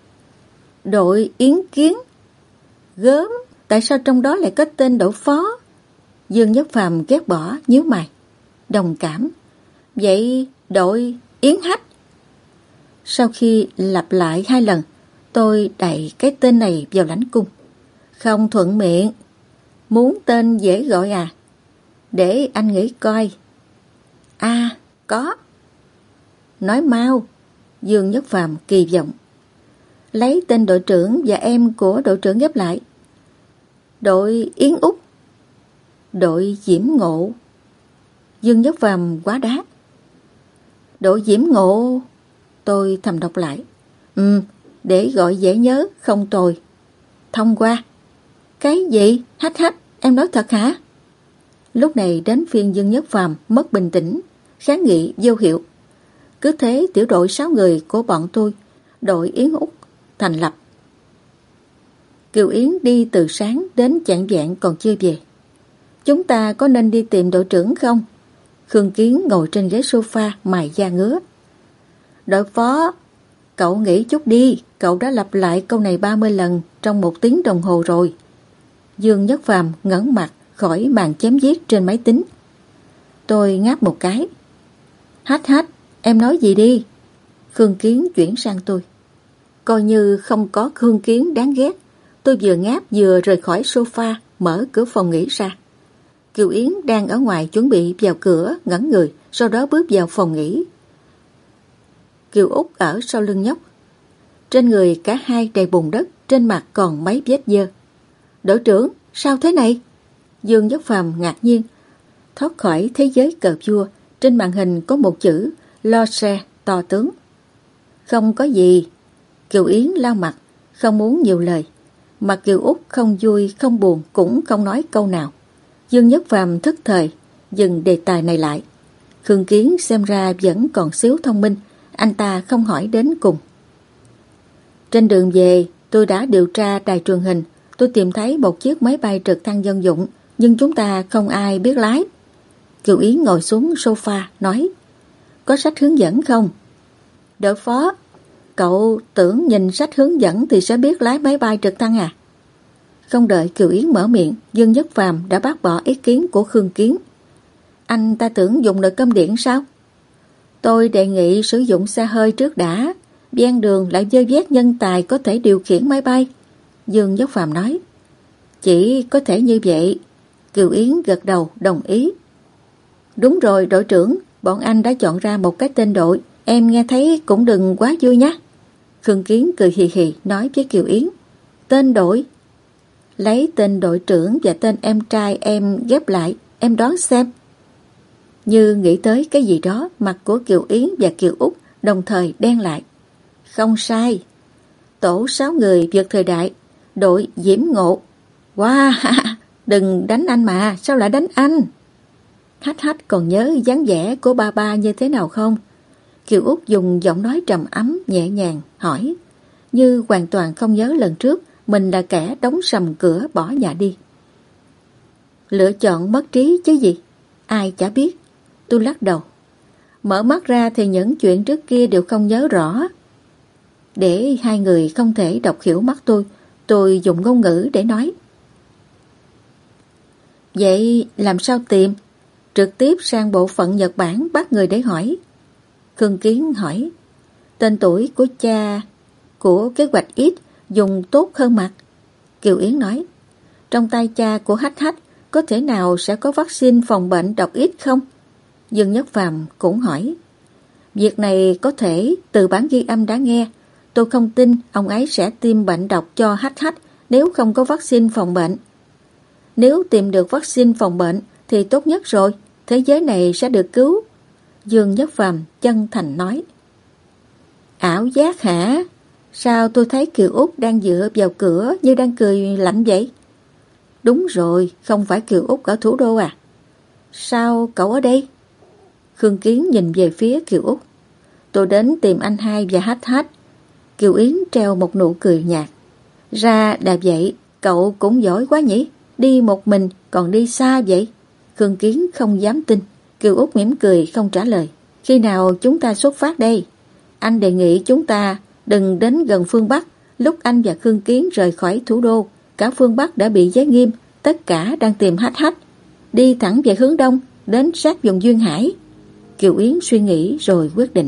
Đội Yến Kiến. Gớm, tại sao trong đó lại có tên đội phó? Dương Nhất Phàm ghét bỏ, nhíu mày. Đồng cảm. Vậy đội Yến Hách. Sau khi lặp lại hai lần, tôi đẩy cái tên này vào lãnh cung. Không thuận miệng. Muốn tên dễ gọi à? Để anh nghĩ coi. À, có. Nói mau. Dương Nhất Phàm kỳ vọng. Lấy tên đội trưởng và em của đội trưởng ghép lại. Đội Yến Úc. Đội Diễm Ngộ. Dương Nhất Phàm quá đá. Đội Diễm Ngộ. Tôi thầm đọc lại. Ừ, để gọi dễ nhớ, không tồi. Thông qua. Cái gì? Hách hách, em nói thật hả? Lúc này đến phiên Dương Nhất Phàm mất bình tĩnh, kháng nghị vô hiệu. Cứ thế tiểu đội sáu người của bọn tôi, đội Yến Úc, thành lập. Kiều Yến đi từ sáng đến chạng vạng còn chưa về. Chúng ta có nên đi tìm đội trưởng không? Khương Kiến ngồi trên ghế sofa mài da ngứa. Đội phó, cậu nghĩ chút đi, cậu đã lặp lại câu này ba mươi lần trong một tiếng đồng hồ rồi. Dương Nhất Phàm ngẩng mặt khỏi màn chém giết trên máy tính. Tôi ngáp một cái. Hách hách, em nói gì đi? Khương Kiến chuyển sang tôi. Coi như không có Khương Kiến đáng ghét, tôi vừa ngáp vừa rời khỏi sofa, mở cửa phòng nghỉ ra. Kiều Yến đang ở ngoài chuẩn bị vào cửa, ngẩn người, sau đó bước vào phòng nghỉ. Kiều Úc ở sau lưng nhóc. Trên người cả hai đầy bùn đất, trên mặt còn mấy vết dơ. Đội trưởng, sao thế này? Dương Nhất Phàm ngạc nhiên, thoát khỏi thế giới cờ vua. Trên màn hình có một chữ lo xe to tướng. Không có gì. Kiều Yến lau mặt, không muốn nhiều lời. Mặt Kiều Úc không vui, không buồn, cũng không nói câu nào. Dương Nhất Phàm thức thời, dừng đề tài này lại. Khương Kiến xem ra vẫn còn xíu thông minh, anh ta không hỏi đến cùng. Trên đường về, tôi đã điều tra đài truyền hình. Tôi tìm thấy một chiếc máy bay trực thăng dân dụng, nhưng chúng ta không ai biết lái. Kiều Yến ngồi xuống sofa, nói. Có sách hướng dẫn không? Đội phó, cậu tưởng nhìn sách hướng dẫn thì sẽ biết lái máy bay trực thăng à? Không đợi Kiều Yến mở miệng, Dương Nhất Phàm đã bác bỏ ý kiến của Khương Kiến. Anh ta tưởng dùng nồi cơm điện sao? Tôi đề nghị sử dụng xe hơi trước đã, ven đường lại vơ vét nhân tài có thể điều khiển máy bay. Dương Nhất Phàm nói. Chỉ có thể như vậy. Kiều Yến gật đầu đồng ý. Đúng rồi đội trưởng, bọn anh đã chọn ra một cái tên đội, em nghe thấy cũng đừng quá vui nhé. Khương Kiến cười hì hì nói với Kiều Yến. Tên đội? Lấy tên đội trưởng và tên em trai em ghép lại, em đoán xem. Như nghĩ tới cái gì đó, mặt của Kiều Yến và Kiều Úc đồng thời đen lại. Không sai. Tổ sáu người vượt thời đại, đội Diễm Ngộ. Wow, đừng đánh anh mà, sao lại đánh anh? Hách hách còn nhớ dáng vẻ của ba ba như thế nào không? Kiều Úc dùng giọng nói trầm ấm, nhẹ nhàng, hỏi. Như hoàn toàn không nhớ lần trước mình là kẻ đóng sầm cửa bỏ nhà đi. Lựa chọn mất trí chứ gì? Ai chả biết. Tôi lắc đầu. Mở mắt ra thì những chuyện trước kia đều không nhớ rõ. Để hai người không thể đọc hiểu mắt tôi, tôi dùng ngôn ngữ để nói. Vậy làm sao tìm? Trực tiếp sang bộ phận Nhật Bản bắt người để hỏi. Khương Kiến hỏi, tên tuổi của cha của kế hoạch X dùng tốt hơn mặt. Kiều Yến nói, trong tay cha của Hách Hách có thể nào sẽ có vaccine phòng bệnh độc X không? Dương Nhất Phàm cũng hỏi, việc này có thể từ bản ghi âm đã nghe. Tôi không tin ông ấy sẽ tiêm bệnh độc cho Hách Hách nếu không có vaccine phòng bệnh. Nếu tìm được vaccine phòng bệnh thì tốt nhất rồi, thế giới này sẽ được cứu. Dương Nhất Phàm chân thành nói. Ảo giác hả? Sao tôi thấy Kiều Út đang dựa vào cửa như đang cười lạnh vậy? Đúng rồi, không phải Kiều Út ở thủ đô à? Sao cậu ở đây? Khương Kiến nhìn về phía Kiều Út. Tôi đến tìm anh hai và Hách Hách. Kiều Yến treo một nụ cười nhạt. Ra đà vậy, cậu cũng giỏi quá nhỉ? Đi một mình còn đi xa vậy? Khương Kiến không dám tin. Kiều Út mỉm cười không trả lời. Khi nào chúng ta xuất phát đây? Anh đề nghị chúng ta đừng đến gần phương Bắc. Lúc anh và Khương Kiến rời khỏi thủ đô, cả phương Bắc đã bị giới nghiêm, tất cả đang tìm Hách Hách. Đi thẳng về hướng đông, đến sát vùng Duyên Hải. Kiều Yến suy nghĩ rồi quyết định.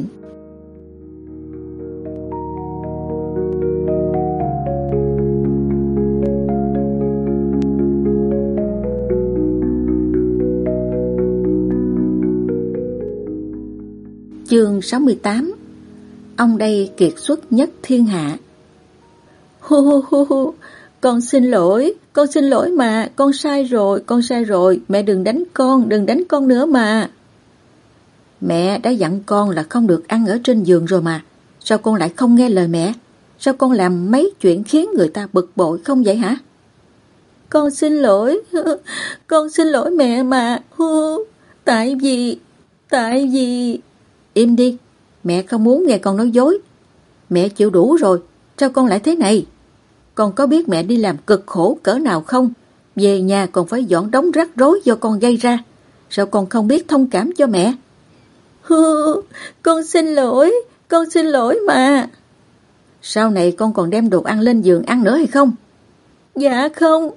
Chương sáu mươi tám. Ông đây kiệt xuất nhất thiên hạ. Hu hu hu hu, con xin lỗi, con xin lỗi mà, con sai rồi, con sai rồi, mẹ đừng đánh con, đừng đánh con nữa mà. Mẹ đã dặn con là không được ăn ở trên giường rồi mà, sao con lại không nghe lời mẹ? Sao con làm mấy chuyện khiến người ta bực bội không vậy hả? Con xin lỗi, con xin lỗi mẹ mà, tại vì, tại vì... Im đi, mẹ không muốn nghe con nói dối. Mẹ chịu đủ rồi, sao con lại thế này? Con có biết mẹ đi làm cực khổ cỡ nào không? Về nhà còn phải dọn đống rắc rối do con gây ra. Sao con không biết thông cảm cho mẹ? Hừ, con xin lỗi, con xin lỗi mà. Sau này con còn đem đồ ăn lên giường ăn nữa hay không? Dạ không.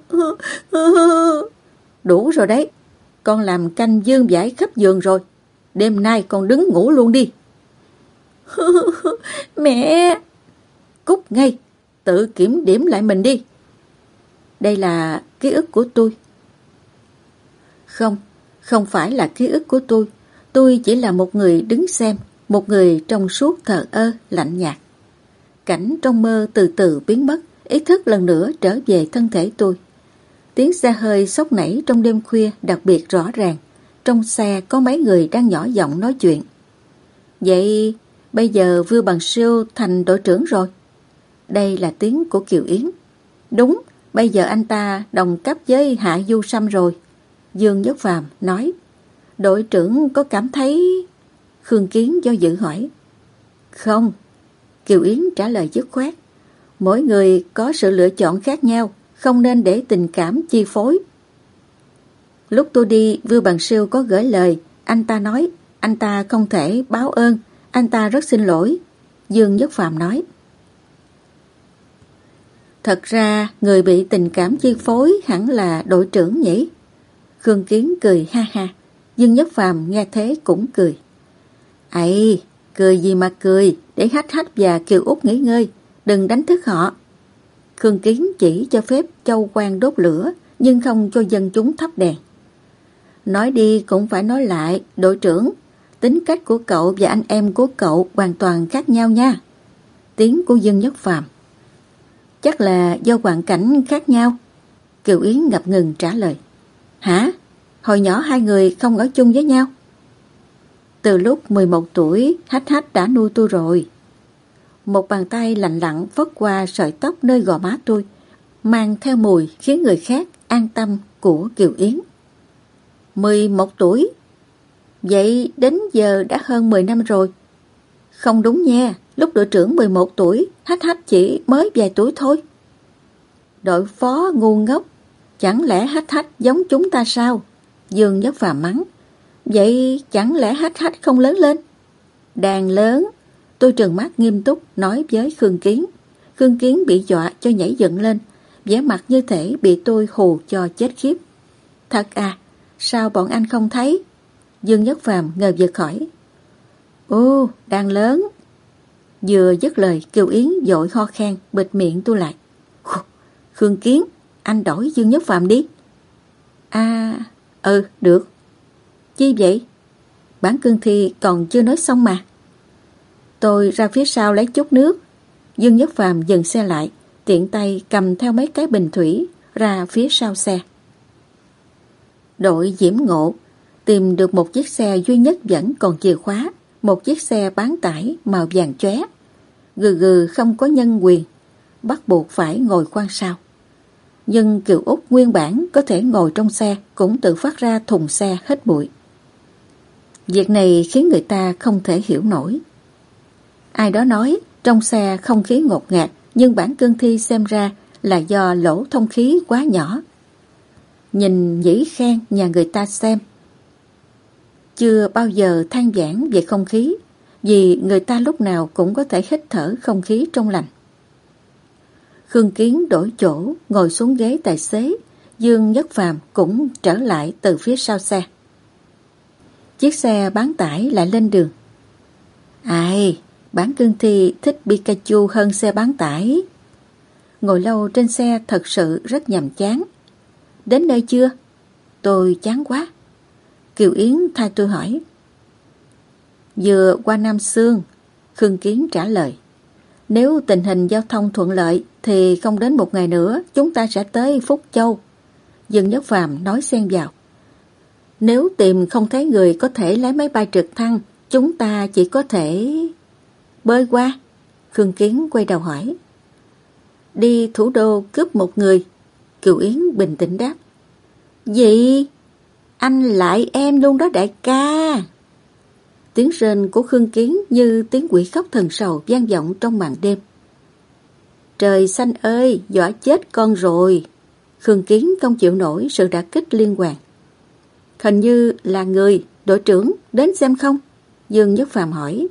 Đủ rồi đấy, con làm canh dương vãi khắp giường rồi. Đêm nay con đứng ngủ luôn đi. Mẹ! Cút ngay, tự kiểm điểm lại mình đi. Đây là ký ức của tôi. Không, không phải là ký ức của tôi. Tôi chỉ là một người đứng xem, một người trong suốt thờ ơ, lạnh nhạt. Cảnh trong mơ từ từ biến mất, ý thức lần nữa trở về thân thể tôi. Tiếng xe hơi xốc nảy trong đêm khuya đặc biệt rõ ràng. Trong xe có mấy người đang nhỏ giọng nói chuyện. Vậy bây giờ Vưu Bằng Siêu thành đội trưởng rồi. Đây là tiếng của Kiều Yến. Đúng, bây giờ anh ta đồng cấp với Hạ Du Sâm rồi. Dương Nhất Phàm nói. Đội trưởng có cảm thấy... Khương Kiến do dự hỏi. Không. Kiều Yến trả lời dứt khoát. Mỗi người có sự lựa chọn khác nhau, không nên để tình cảm chi phối. Lúc tôi đi, Vưu Bằng Siêu có gửi lời. Anh ta nói, anh ta không thể báo ơn. Anh ta rất xin lỗi. Dương Nhất Phàm nói. Thật ra, người bị tình cảm chi phối hẳn là đội trưởng nhỉ? Khương Kiến cười ha ha. Dương Nhất Phàm nghe thế cũng cười. Ây, cười gì mà cười, để Hách Hách và Kiều Út nghỉ ngơi, đừng đánh thức họ. Khương Kiến chỉ cho phép châu quan đốt lửa, nhưng không cho dân chúng thắp đèn. Nói đi cũng phải nói lại, đội trưởng, tính cách của cậu và anh em của cậu hoàn toàn khác nhau nha. Tiếng của Dương Nhất Phàm. Chắc là do hoàn cảnh khác nhau. Kiều Yến ngập ngừng trả lời. Hả? Hồi nhỏ hai người không ở chung với nhau? Từ lúc mười một tuổi, Hách Hách đã nuôi tôi rồi. Một bàn tay lạnh lặng phất qua sợi tóc nơi gò má tôi, mang theo mùi khiến người khác an tâm của Kiều Yến. Mười một tuổi? Vậy đến giờ đã hơn mười năm rồi. Không đúng nha, lúc đội trưởng mười một tuổi, Hách Hách chỉ mới vài tuổi thôi. Đội phó ngu ngốc, chẳng lẽ Hách Hách giống chúng ta sao? Dương Nhất Phàm mắng. Vậy chẳng lẽ Hách Hách không lớn lên? Đàn lớn. Tôi trừng mắt nghiêm túc nói với Khương Kiến. Khương Kiến bị dọa cho nhảy dựng lên, vẻ mặt như thể bị tôi hù cho chết khiếp. Thật à, sao bọn anh không thấy? Dương Nhất Phàm ngờ vực hỏi. Ô, đang lớn. Vừa dứt lời, Kiều Yến vội ho khan, bịt miệng tôi lại. Khương Kiến, anh đổi Dương Nhất Phàm đi. À, ừ, được. Chi vậy? Bản cương thi còn chưa nói xong mà. Tôi ra phía sau lấy chút nước. Dương Nhất Phàm dừng xe lại, tiện tay cầm theo mấy cái bình thủy ra phía sau xe. Đội Diễm Ngộ tìm được một chiếc xe duy nhất vẫn còn chìa khóa, một chiếc xe bán tải màu vàng chóe. Gừ gừ không có nhân quyền, bắt buộc phải ngồi khoang sau. Nhưng Kiều Út nguyên bản có thể ngồi trong xe, cũng tự phát ra thùng xe hết bụi. Việc này khiến người ta không thể hiểu nổi. Ai đó nói trong xe không khí ngột ngạt, nhưng bản cương thi xem ra là do lỗ thông khí quá nhỏ. Nhìn Nhĩ khen nhà người ta xem. Chưa bao giờ than vãn về không khí, vì người ta lúc nào cũng có thể hít thở không khí trong lành. Khương Kiến đổi chỗ, ngồi xuống ghế tài xế. Dương Nhất Phàm cũng trở lại từ phía sau xe. Chiếc xe bán tải lại lên đường. Ai, bản cương thi thích Pikachu hơn xe bán tải. Ngồi lâu trên xe thật sự rất nhàm chán. Đến nơi chưa? Tôi chán quá. Kiều Yến thay tôi hỏi. Vừa qua Nam Xương, Khương Kiến trả lời. Nếu tình hình giao thông thuận lợi thì không đến một ngày nữa chúng ta sẽ tới Phúc Châu. Dương Nhất Phàm nói xen vào. Nếu tìm không thấy người có thể lái máy bay trực thăng, chúng ta chỉ có thể bơi qua. Khương Kiến quay đầu hỏi. Đi thủ đô cướp một người. Kiều Yến bình tĩnh đáp. Gì? Anh lại em luôn đó đại ca. Tiếng rên của Khương Kiến như tiếng quỷ khóc thần sầu vang vọng trong màn đêm. Trời xanh ơi, dọa chết con rồi. Khương Kiến không chịu nổi sự đả kích liên hoàn. Hình như là người, đội trưởng, đến xem không? Dương Nhất Phàm hỏi.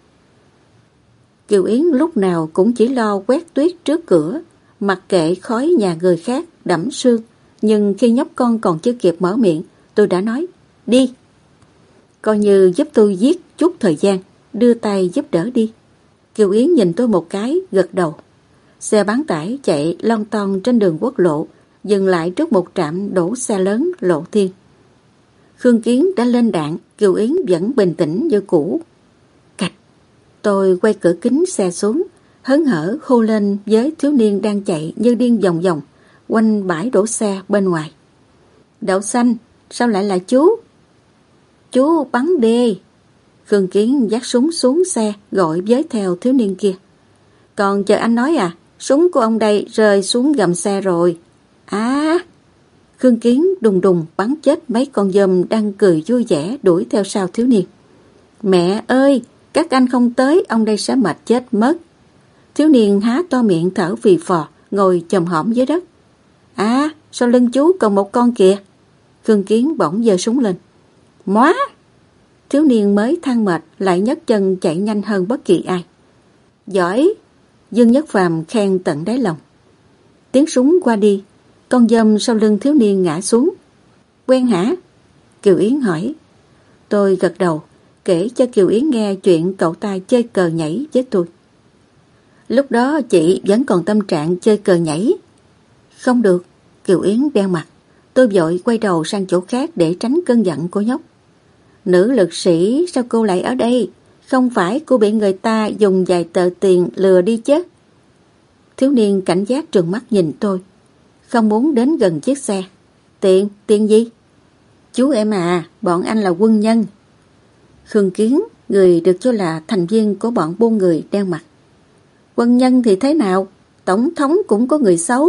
Kiều Yến lúc nào cũng chỉ lo quét tuyết trước cửa, mặc kệ khói nhà người khác đẫm sương. Nhưng khi nhóc con còn chưa kịp mở miệng, tôi đã nói, đi. Coi như giúp tôi giết chút thời gian, đưa tay giúp đỡ đi. Kiều Yến nhìn tôi một cái, gật đầu. Xe bán tải chạy lon ton trên đường quốc lộ, dừng lại trước một trạm đổ xe lớn Lộ Thiên. Khương Kiến đã lên đạn, Kiều Yến vẫn bình tĩnh như cũ. Cạch, tôi quay cửa kính xe xuống, hớn hở hô lên với thiếu niên đang chạy như điên vòng vòng quanh bãi đổ xe bên ngoài. Đậu xanh, sao lại là chú? Chú bắn đi. Khương Kiến dắt súng xuống xe gọi với theo thiếu niên kia. Còn chờ anh nói à, súng của ông đây rơi xuống gầm xe rồi. À, Khương Kiến đùng đùng bắn chết mấy con dơm đang cười vui vẻ đuổi theo sau thiếu niên. Mẹ ơi, các anh không tới, ông đây sẽ mệt chết mất. Thiếu niên há to miệng thở phì phò, ngồi chồm hổm dưới đất. À, sau lưng chú còn một con kìa. Khương Kiến bỗng giơ súng lên. Móa! Thiếu niên mới than mệt lại nhấc chân chạy nhanh hơn bất kỳ ai. Giỏi! Dương Nhất Phàm khen tận đáy lòng. Tiếng súng qua đi, con dơm sau lưng thiếu niên ngã xuống. Quen hả? Kiều Yến hỏi. Tôi gật đầu, kể cho Kiều Yến nghe chuyện cậu ta chơi cờ nhảy với tôi. Lúc đó chị vẫn còn tâm trạng chơi cờ nhảy. Không được, Kiều Yến đen mặt. Tôi vội quay đầu sang chỗ khác để tránh cơn giận của nhóc. Nữ lực sĩ, sao cô lại ở đây? Không phải cô bị người ta dùng vài tờ tiền lừa đi chứ? Thiếu niên cảnh giác trừng mắt nhìn tôi, không muốn đến gần chiếc xe. Tiền, tiền gì? Chú em à, bọn anh là quân nhân. Khương Kiến, người được cho là thành viên của bọn buôn người đen mặt. Quân nhân thì thế nào? Tổng thống cũng có người xấu.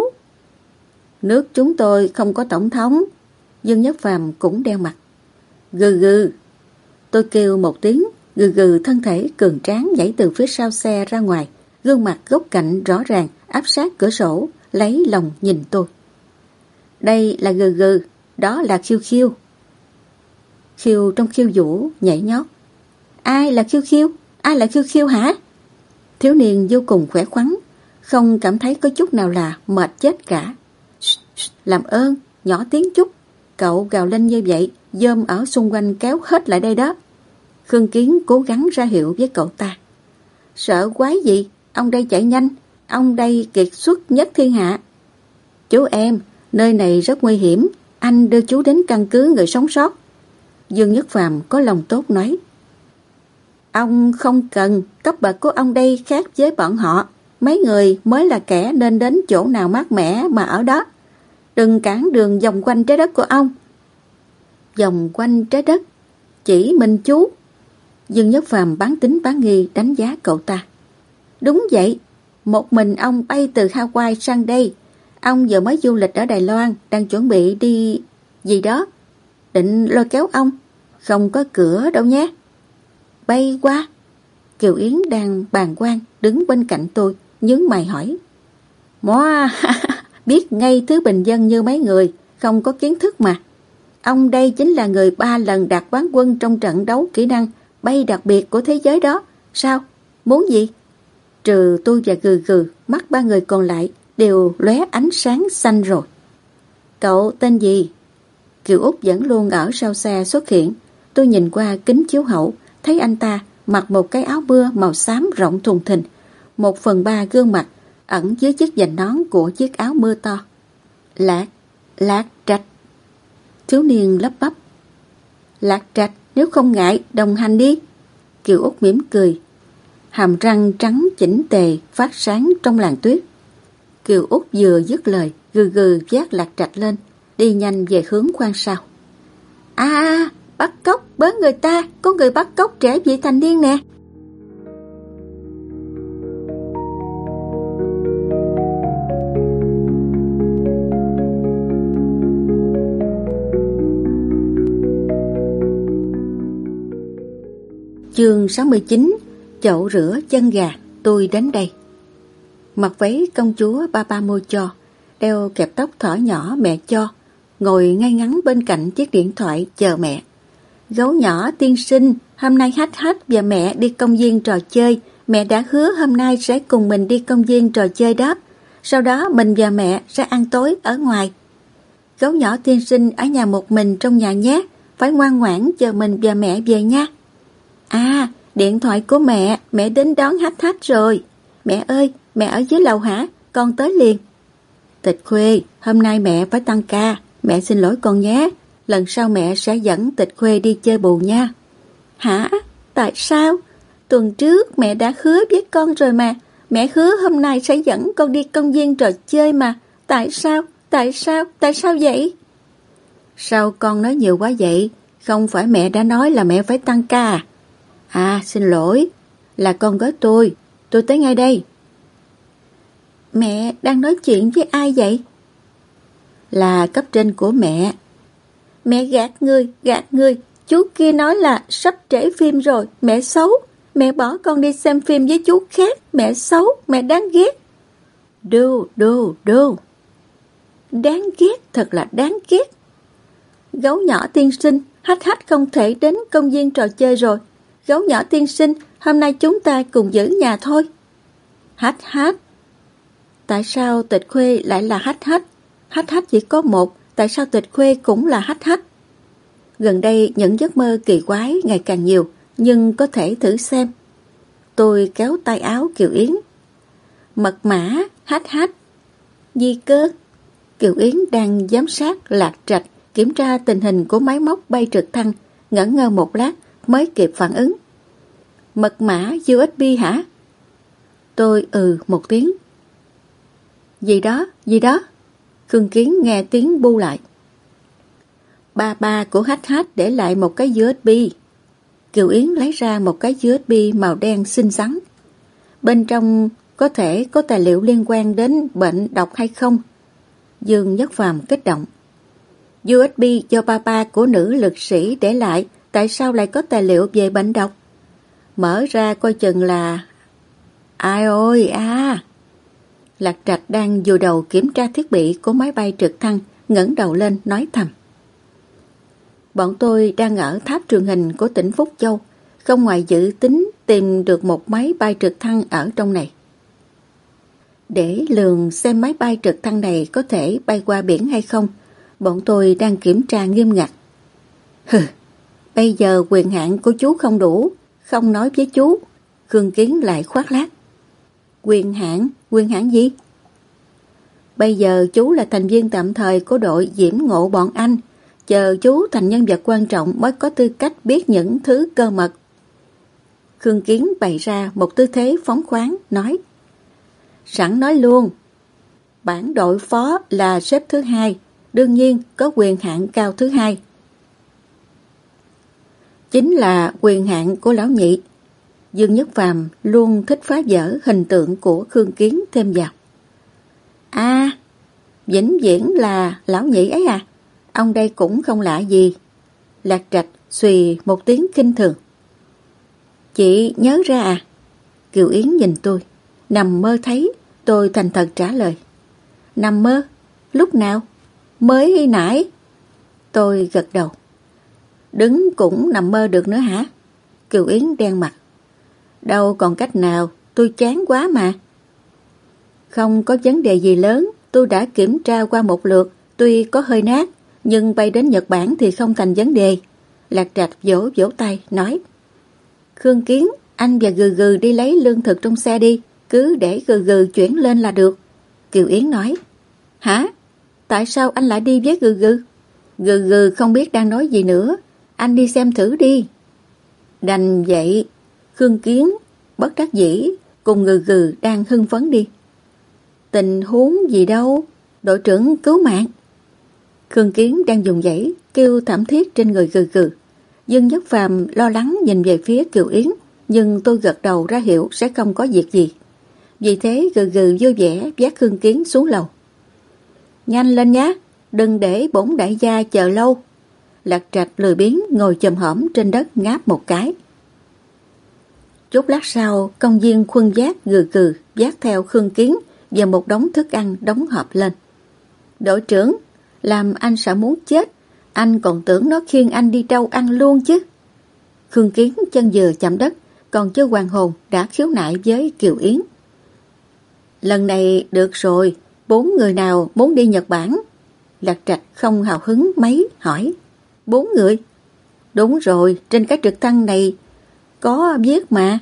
Nước chúng tôi không có tổng thống. Dương Nhất Phàm cũng đen mặt. Gừ gừ. Tôi kêu một tiếng, gừ gừ thân thể cường tráng nhảy từ phía sau xe ra ngoài, gương mặt góc cạnh rõ ràng áp sát cửa sổ, lấy lòng nhìn tôi. Đây là gừ gừ, đó là khiêu khiêu. Khiêu trong khiêu vũ nhảy nhót. Ai là khiêu khiêu? Ai là khiêu khiêu hả? Thiếu niên vô cùng khỏe khoắn, không cảm thấy có chút nào là mệt chết cả. Làm ơn, nhỏ tiếng chút. Cậu gào lên như vậy, dơm ở xung quanh kéo hết lại đây đó. Khương Kiến cố gắng ra hiệu với cậu ta. Sợ quái gì, ông đây chạy nhanh, ông đây kiệt xuất nhất thiên hạ. Chú em, nơi này rất nguy hiểm, anh đưa chú đến căn cứ người sống sót. Dương Nhất Phàm có lòng tốt nói. Ông không cần, cấp bậc của ông đây khác với bọn họ. Mấy người mới là kẻ nên đến chỗ nào mát mẻ mà ở đó. Đừng cản đường vòng quanh trái đất của ông. Vòng quanh trái đất, chỉ mình chú. Dương Nhất Phàm bán tính bán nghi đánh giá cậu ta. Đúng vậy, một mình ông bay từ Hawaii sang đây. Ông vừa mới du lịch ở Đài Loan, đang chuẩn bị đi gì đó. Định lôi kéo ông, không có cửa đâu nhé. Bay qua. Kiều Yến đang bàng quan đứng bên cạnh tôi, nhướng mày hỏi. Móa, biết ngay thứ bình dân như mấy người, không có kiến thức mà. Ông đây chính là người ba lần đạt quán quân trong trận đấu kỹ năng bay đặc biệt của thế giới đó. Sao? Muốn gì? Trừ tôi và Gừ Gừ, mắt ba người còn lại đều lóe ánh sáng xanh rồi. Cậu tên gì? Kiều Út vẫn luôn ở sau xe xuất hiện. Tôi nhìn qua kính chiếu hậu, thấy anh ta mặc một cái áo mưa màu xám rộng thùng thình. Một phần ba gương mặt ẩn dưới chiếc vành nón của chiếc áo mưa to. Lạc, Lạc Trạch. Thiếu niên lắp bắp. Lạc Trạch, nếu không ngại, đồng hành đi. Kiều Út mỉm cười. Hàm răng trắng chỉnh tề phát sáng trong làn tuyết. Kiều Út vừa dứt lời, Gừ Gừ vác Lạc Trạch lên, đi nhanh về hướng khoang sau. À, bắt cóc, bớ người ta, có người bắt cóc trẻ vị thành niên nè. Chương sáu mươi chín. Chậu rửa chân gà, tôi đến đây. Mặc váy công chúa ba ba mua cho, đeo kẹp tóc thỏ nhỏ mẹ cho, ngồi ngay ngắn bên cạnh chiếc điện thoại chờ mẹ. Gấu nhỏ tiên sinh, hôm nay Hách Hách và mẹ đi công viên trò chơi. Mẹ đã hứa hôm nay sẽ cùng mình đi công viên trò chơi đó. Sau đó mình và mẹ sẽ ăn tối ở ngoài. Gấu nhỏ tiên sinh ở nhà một mình trong nhà nhé, phải ngoan ngoãn chờ mình và mẹ về nha. À, điện thoại của mẹ, mẹ đến đón Hách Hách rồi. Mẹ ơi, mẹ ở dưới lầu hả? Con tới liền. Tịch Khuê, hôm nay mẹ phải tăng ca, mẹ xin lỗi con nhé. Lần sau mẹ sẽ dẫn Tịch Khuê đi chơi bù nha. Hả? Tại sao? Tuần trước mẹ đã hứa với con rồi mà. Mẹ hứa hôm nay sẽ dẫn con đi công viên trò chơi mà. Tại sao? Tại sao? Tại sao vậy? Sao con nói nhiều quá vậy? Không phải mẹ đã nói là mẹ phải tăng ca à? À, xin lỗi. Là con gái tôi. Tôi tới ngay đây. Mẹ đang nói chuyện với ai vậy? Là cấp trên của mẹ. Mẹ gạt người, gạt người. Chú kia nói là sắp trễ phim rồi. Mẹ xấu. Mẹ bỏ con đi xem phim với chú khác. Mẹ xấu, mẹ đáng ghét. Đô, đô, đô. Đáng ghét, thật là đáng ghét. Gấu nhỏ tiên sinh, Hách Hách không thể đến công viên trò chơi rồi. Gấu nhỏ tiên sinh, hôm nay chúng ta cùng giữ nhà thôi. Hách Hách. Tại sao Tịch Khuê lại là Hách Hách? Hách Hách chỉ có một, tại sao Tịch Khuê cũng là Hách Hách? Gần đây những giấc mơ kỳ quái ngày càng nhiều, nhưng có thể thử xem. Tôi kéo tay áo Kiều Yến. Mật mã, Hách Hách. Gì cơ? Kiều Yến đang giám sát Lạc Trạch, kiểm tra tình hình của máy móc bay trực thăng, ngẩn ngơ một lát mới kịp phản ứng. Mật mã u ét bê hả? Tôi ừ một tiếng. Gì đó, gì đó? Khương Kiến nghe tiếng bu lại. Ba ba của Hách Hách để lại một cái u ét bê. Kiều Yến lấy ra một cái u ét bê màu đen xinh xắn. Bên trong có thể có tài liệu liên quan đến bệnh độc hay không? Dương Nhất Phàm kích động. u ét bê do ba ba của nữ lực sĩ để lại, tại sao lại có tài liệu về bệnh độc? Mở ra coi chừng là... Ai ôi à! Lạc Trạch đang vùi đầu kiểm tra thiết bị của máy bay trực thăng, ngẩng đầu lên nói thầm. Bọn tôi đang ở tháp truyền hình của tỉnh Phúc Châu, không ngoài dự tính tìm được một máy bay trực thăng ở trong này. Để lường xem máy bay trực thăng này có thể bay qua biển hay không, bọn tôi đang kiểm tra nghiêm ngặt. Hừ, bây giờ quyền hạn của chú không đủ, không nói với chú. Khương Kiến lại khoác lác. Quyền hạn? Quyền hạn gì? Bây giờ chú là thành viên tạm thời của đội diễm ngộ bọn anh. Chờ chú thành nhân vật quan trọng mới có tư cách biết những thứ cơ mật. Khương Kiến bày ra một tư thế phóng khoáng, nói. Sẵn nói luôn, bản đội phó là xếp thứ hai, đương nhiên có quyền hạn cao thứ hai. Chính là quyền hạn của lão nhị. Dương Nhất Phàm luôn thích phá vỡ hình tượng của Khương Kiến thêm vào. À, vĩnh viễn là lão nhị ấy à? Ông đây cũng không lạ gì. Lạc Trạch xùy một tiếng khinh thường. Chị nhớ ra à? Kiều Yến nhìn tôi. Nằm mơ thấy. Tôi thành thật trả lời. Nằm mơ? Lúc nào? Mới nãy. Tôi gật đầu. Đứng cũng nằm mơ được nữa hả? Kiều Yến đen mặt. Đâu còn cách nào, tôi chán quá mà. Không có vấn đề gì lớn, tôi đã kiểm tra qua một lượt, tuy có hơi nát, nhưng bay đến Nhật Bản thì không thành vấn đề. Lạc Trạch vỗ vỗ tay, nói. Khương Kiến, anh và Gừ Gừ đi lấy lương thực trong xe đi, cứ để Gừ Gừ chuyển lên là được. Kiều Yến nói. Hả? Tại sao anh lại đi với Gừ Gừ? Gừ Gừ không biết đang nói gì nữa, anh đi xem thử đi. Đành vậy. Khương Kiến bất đắc dĩ cùng Gừ Gừ đang hưng phấn đi. Tình huống gì đâu, đội trưởng cứu mạng. Khương Kiến đang dùng dãy kêu thảm thiết trên người Gừ Gừ. Dương Nhất Phàm lo lắng nhìn về phía Kiều Yến, nhưng tôi gật đầu ra hiệu sẽ không có việc gì. Vì thế Gừ Gừ vui vẻ vác Khương Kiến xuống lầu. Nhanh lên nhé, đừng để bổn đại gia chờ lâu. Lạc Trạch lười biếng ngồi chồm hổm trên đất ngáp một cái. Chút lát sau, công viên khuân vác Gừ Gừ vác theo Khương Kiến và một đống thức ăn đóng hộp lên. Đội trưởng, làm anh sợ muốn chết, anh còn tưởng nó khiêng anh đi trâu ăn luôn chứ. Khương Kiến chân vừa chạm đất, còn chưa hoàn hồn đã khiếu nại với Kiều Yến. Lần này được rồi, bốn người nào muốn đi Nhật Bản? Lạc Trạch không hào hứng mấy, hỏi. Bốn người? Đúng rồi, trên cái trực thăng này có viết mà.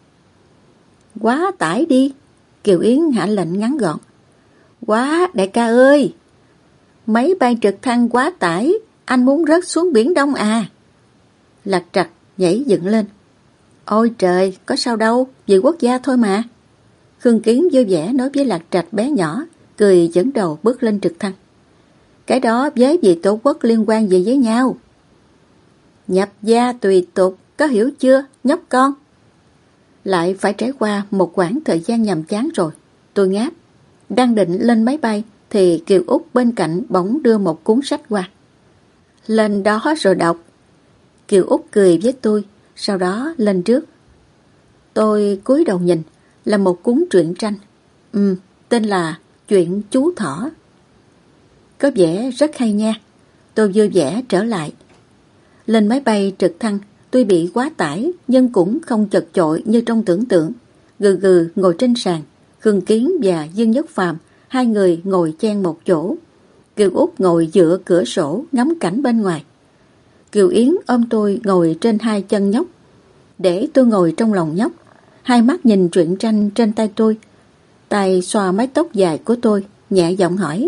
Quá tải đi. Kiều Yến hạ lệnh ngắn gọn. Quá, đại ca ơi. Máy bay trực thăng quá tải, anh muốn rớt xuống Biển Đông à? Lạc Trạch nhảy dựng lên. Ôi trời, có sao đâu, vì quốc gia thôi mà. Khương Kiến vui vẻ nói với Lạc Trạch bé nhỏ, cười dẫn đầu bước lên trực thăng. Cái đó với vì tổ quốc liên quan gì với nhau? Nhập gia tùy tục, có hiểu chưa, nhóc con? Lại phải trải qua một quãng thời gian nhàm chán rồi. Tôi ngáp. Đang định lên máy bay thì Kiều Út bên cạnh bỗng đưa một cuốn sách qua. Lên đó rồi đọc. Kiều Út cười với tôi, sau đó lên trước. Tôi cúi đầu nhìn, là một cuốn truyện tranh. Ừ, tên là Chuyện Chú Thỏ. Có vẻ rất hay nha. Tôi vui vẻ trở lại. Lên máy bay trực thăng, tuy bị quá tải nhưng cũng không chật chội như trong tưởng tượng. Gừ Gừ ngồi trên sàn, Khương Kiến và Dương Nhất Phàm hai người ngồi chen một chỗ. Kiều Út ngồi dựa cửa sổ ngắm cảnh bên ngoài. Kiều Yến ôm tôi ngồi trên hai chân nhóc, để tôi ngồi trong lòng nhóc, hai mắt nhìn truyện tranh trên tay tôi, tay xoa mái tóc dài của tôi, nhẹ giọng hỏi.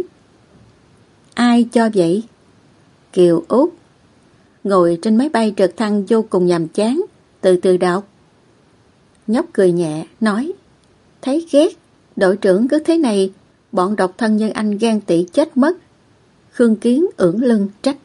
Ai cho vậy? Kiều Út. Ngồi trên máy bay trực thăng vô cùng nhàm chán, từ từ đọc. Nhóc cười nhẹ, nói. Thấy ghét, đội trưởng cứ thế này, bọn độc thân như anh ghen tị chết mất. Khương Kiến ưỡn lưng trách.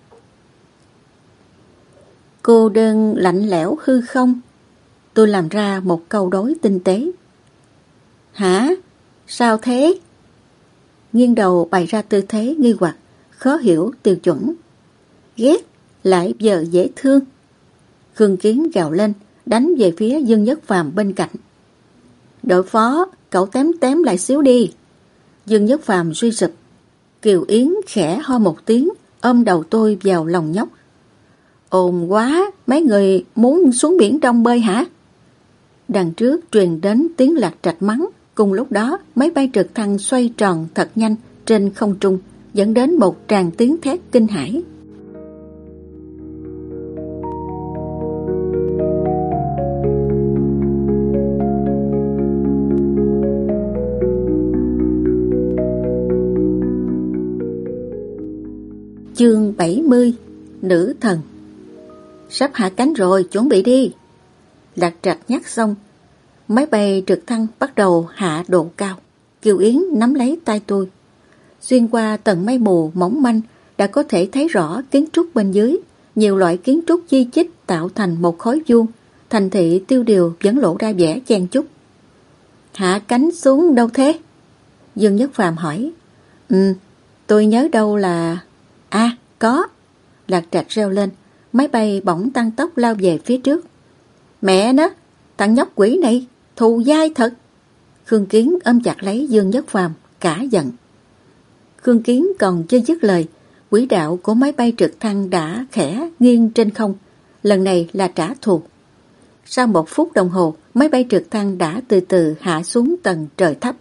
Cô đơn lạnh lẽo hư không? Tôi làm ra một câu đối tinh tế. Hả? Sao thế? Nghiêng đầu bày ra tư thế nghi hoặc, khó hiểu tiêu chuẩn. Ghét, lại giờ dễ thương. Khương Kiến gào lên, đánh về phía Dương Nhất Phàm bên cạnh. Đội phó, cậu tém tém lại xíu đi. Dương Nhất Phàm suy sụp. Kiều Yến khẽ ho một tiếng, ôm đầu tôi vào lòng nhóc. Ồn quá, mấy người muốn xuống biển Đông bơi hả? Đằng trước truyền đến tiếng Lạc Trạch mắng. Cùng lúc đó, máy bay trực thăng xoay tròn thật nhanh trên không trung, dẫn đến một tràng tiếng thét kinh hãi. Chương bảy mươi. Nữ thần. Sắp hạ cánh rồi, chuẩn bị đi. Lạc Trạch nhắc xong, máy bay trực thăng bắt đầu hạ độ cao. Kiều Yến nắm lấy tay tôi. Xuyên qua tầng mây mù mỏng manh đã có thể thấy rõ kiến trúc bên dưới. Nhiều loại kiến trúc chi chít tạo thành một khối vuông. Thành thị tiêu điều vẫn lộ ra vẻ chen chúc. Hạ cánh xuống đâu thế? Dương Nhất Phàm hỏi. Ừ, tôi nhớ đâu là... À, có. Lạc Trạch reo lên. Máy bay bỗng tăng tốc lao về phía trước. Mẹ nó, thằng nhóc quỷ này, thù dai thật. Khương Kiến ôm chặt lấy Dương Nhất Phàm, cả giận. Khương Kiến còn chưa dứt lời, quỹ đạo của máy bay trực thăng đã khẽ nghiêng trên không. Lần này là trả thù. Sau một phút đồng hồ, máy bay trực thăng đã từ từ hạ xuống tầng trời thấp.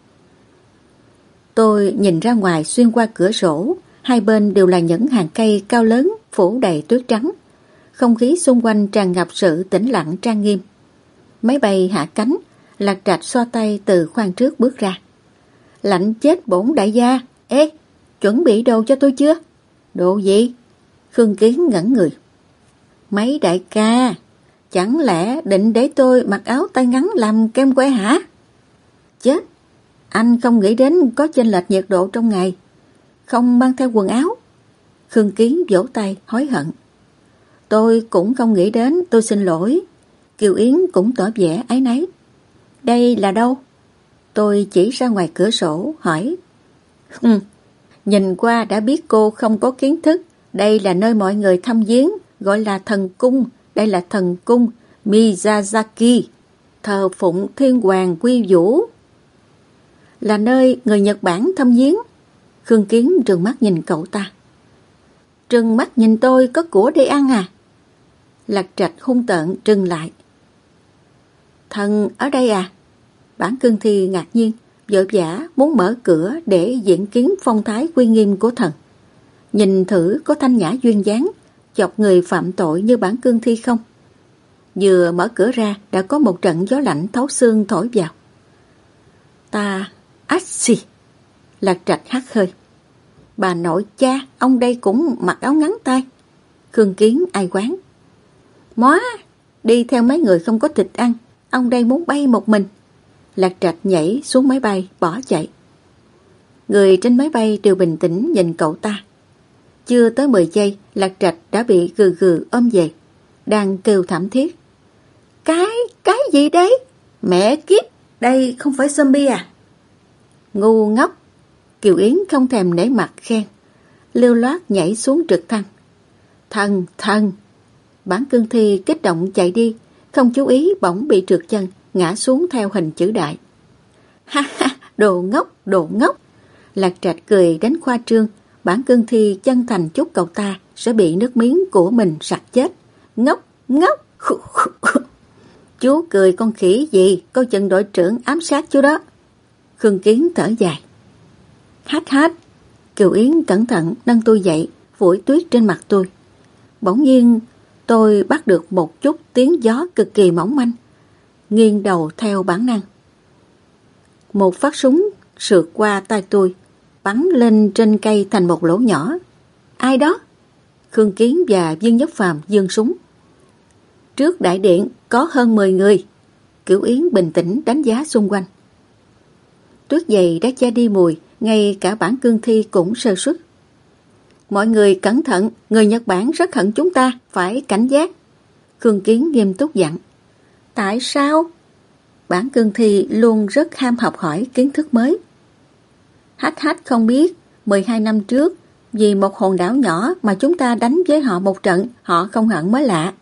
Tôi nhìn ra ngoài xuyên qua cửa sổ, hai bên đều là những hàng cây cao lớn phủ đầy tuyết trắng. Không khí xung quanh tràn ngập sự tĩnh lặng trang nghiêm. Máy bay hạ cánh, Lạc Trạch xoa tay từ khoang trước bước ra. Lạnh chết bổn đại gia. Ê, chuẩn bị đồ cho tôi chưa? Đồ gì? Khương Kiến ngẩn người. Mấy đại ca, chẳng lẽ định để tôi mặc áo tay ngắn làm kem que hả? Chết, anh không nghĩ đến có chênh lệch nhiệt độ trong ngày, không mang theo quần áo. Khương Kiến vỗ tay hối hận. Tôi cũng không nghĩ đến, tôi xin lỗi. Kiều Yến cũng tỏ vẻ áy náy. Đây là đâu? Tôi chỉ ra ngoài cửa sổ hỏi. Hừm, nhìn qua đã biết cô không có kiến thức. Đây là nơi mọi người thăm viếng, gọi là thần cung. Đây là thần cung Miyazaki, thờ phụng thiên hoàng quy vũ. Là nơi người Nhật Bản thăm viếng. Khương Kiến trừng mắt nhìn cậu ta. Trừng mắt nhìn tôi có của để ăn à? Lạc Trạch hung tợn trừng lại. Thần ở đây à? Bản Cương Thi ngạc nhiên, vội vã muốn mở cửa để diễn kiến phong thái uy nghiêm của thần. Nhìn thử có thanh nhã duyên dáng, chọc người phạm tội như Bản Cương Thi không? Vừa mở cửa ra đã có một trận gió lạnh thấu xương thổi vào. Ta... ách xì! Lạc Trạch hắt hơi. Bà nội cha, ông đây cũng mặc áo ngắn tay. Khương Kiến ai quán. Móa, đi theo mấy người không có thịt ăn, ông đây muốn bay một mình. Lạc Trạch nhảy xuống máy bay, bỏ chạy. Người trên máy bay đều bình tĩnh nhìn cậu ta. Chưa tới mười giây, Lạc Trạch đã bị gừ gừ ôm về, đang kêu thảm thiết. Cái, cái gì đấy? Mẹ kiếp, đây không phải zombie à? Ngu ngốc. Kiều Yến không thèm nể mặt khen, lưu loát nhảy xuống trực thăng. Thần, thần. Bản Cương Thi kích động chạy đi, không chú ý bỗng bị trượt chân, ngã xuống theo hình chữ đại. Ha ha, đồ ngốc, đồ ngốc. Lạc Trạch cười đánh khoa trương. Bản Cương Thi chân thành chúc cậu ta sẽ bị nước miếng của mình sặc chết. Ngốc, ngốc. Chú cười con khỉ gì, coi chừng đội trưởng ám sát chú đó. Khương Kiến thở dài. Hát hát. Kiều Yến cẩn thận nâng tôi dậy, phủi tuyết trên mặt tôi. Bỗng nhiên tôi bắt được một chút tiếng gió cực kỳ mỏng manh, nghiêng đầu theo bản năng. Một phát súng sượt qua tai tôi, bắn lên trên cây thành một lỗ nhỏ. Ai đó? Khương Kiến và Dương Nhất Phàm giương súng. Trước đại điện có hơn mười người. Kiều Yến bình tĩnh đánh giá xung quanh. Tuyết dày đã che đi mùi, ngay cả Bản Cương Thi cũng sơ suất. Mọi người cẩn thận, người Nhật Bản rất hận chúng ta, phải cảnh giác. Khương Kiến nghiêm túc dặn. Tại sao? Bản Cương Thi luôn rất ham học hỏi kiến thức mới. Hách hách không biết, mười hai năm trước, vì một hòn đảo nhỏ mà chúng ta đánh với họ một trận, họ không hận mới lạ.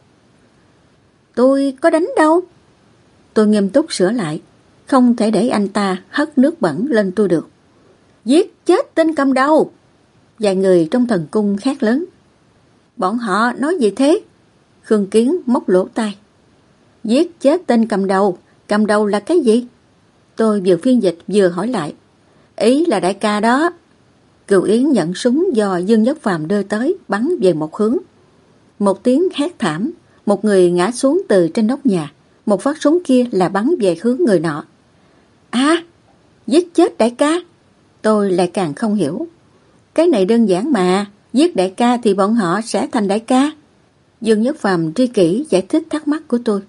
Tôi có đánh đâu. Tôi nghiêm túc sửa lại, không thể để anh ta hất nước bẩn lên tôi được. Giết chết tên cầm đầu. Vài người trong thần cung hét lớn. Bọn họ nói gì thế? Khương Kiến móc lỗ tai. Giết chết tên cầm đầu. Cầm đầu là cái gì? Tôi vừa phiên dịch vừa hỏi lại. Ý là đại ca đó. Cửu Yến nhận súng do Dương Nhất Phàm đưa tới, bắn về một hướng. Một tiếng hét thảm, một người ngã xuống từ trên nóc nhà. Một phát súng kia là bắn về hướng người nọ. À, giết chết đại ca. Tôi lại càng không hiểu. Cái này đơn giản mà, Giết đại ca thì bọn họ sẽ thành đại ca. Dương Nhất Phàm tri kỷ giải thích thắc mắc của tôi.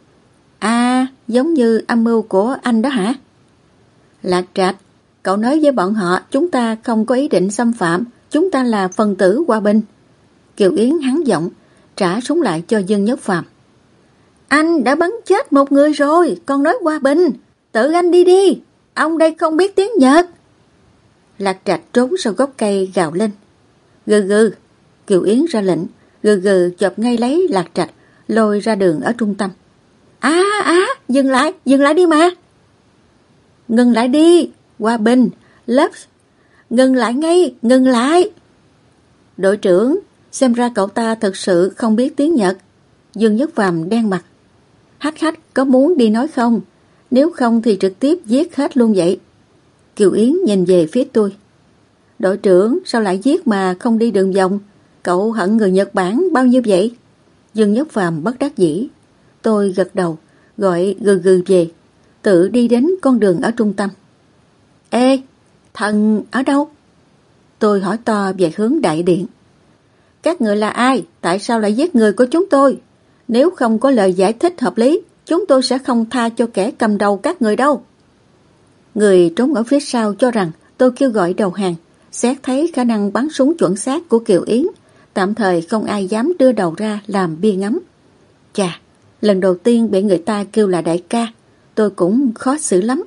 À, giống như âm mưu của anh đó hả? Lạc Trạch, cậu nói với bọn họ chúng ta không có ý định xâm phạm, chúng ta là phần tử hòa bình. Kiều Yến hắn giọng, trả súng lại cho Dương Nhất Phàm. Anh đã bắn chết một người rồi, còn nói hòa bình, tự anh đi đi, ông đây không biết tiếng Nhật. Lạc Trạch trốn sau gốc cây gào lên. Gừ gừ, Kiều Yến ra lệnh, gừ gừ chộp ngay lấy Lạc Trạch, lôi ra đường ở trung tâm. Á á, dừng lại, dừng lại đi mà. Ngừng lại đi, hòa bình, lớp, ngừng lại ngay, ngừng lại. Đội trưởng, xem ra cậu ta thật sự không biết tiếng Nhật. Dương Nhất Phàm đen mặt. Hách hách có muốn đi nói không? Nếu không thì trực tiếp giết hết luôn vậy. Kiều Yến nhìn về phía tôi. Đội trưởng, sao lại giết mà không đi đường vòng? Cậu hận người Nhật Bản bao nhiêu vậy? Dương Nhất Phàm bất đắc dĩ. Tôi gật đầu, gọi gừ gừ về, tự đi đến con đường ở trung tâm. Ê, thần ở đâu? Tôi hỏi to về hướng đại điện. Các người là ai? Tại sao lại giết người của chúng tôi? Nếu không có lời giải thích hợp lý, chúng tôi sẽ không tha cho kẻ cầm đầu các người đâu. Người trốn ở phía sau cho rằng tôi kêu gọi đầu hàng, xét thấy khả năng bắn súng chuẩn xác của Kiều Yến, tạm thời không ai dám đưa đầu ra làm bia ngắm. Chà, lần đầu tiên bị người ta kêu là đại ca, tôi cũng khó xử lắm.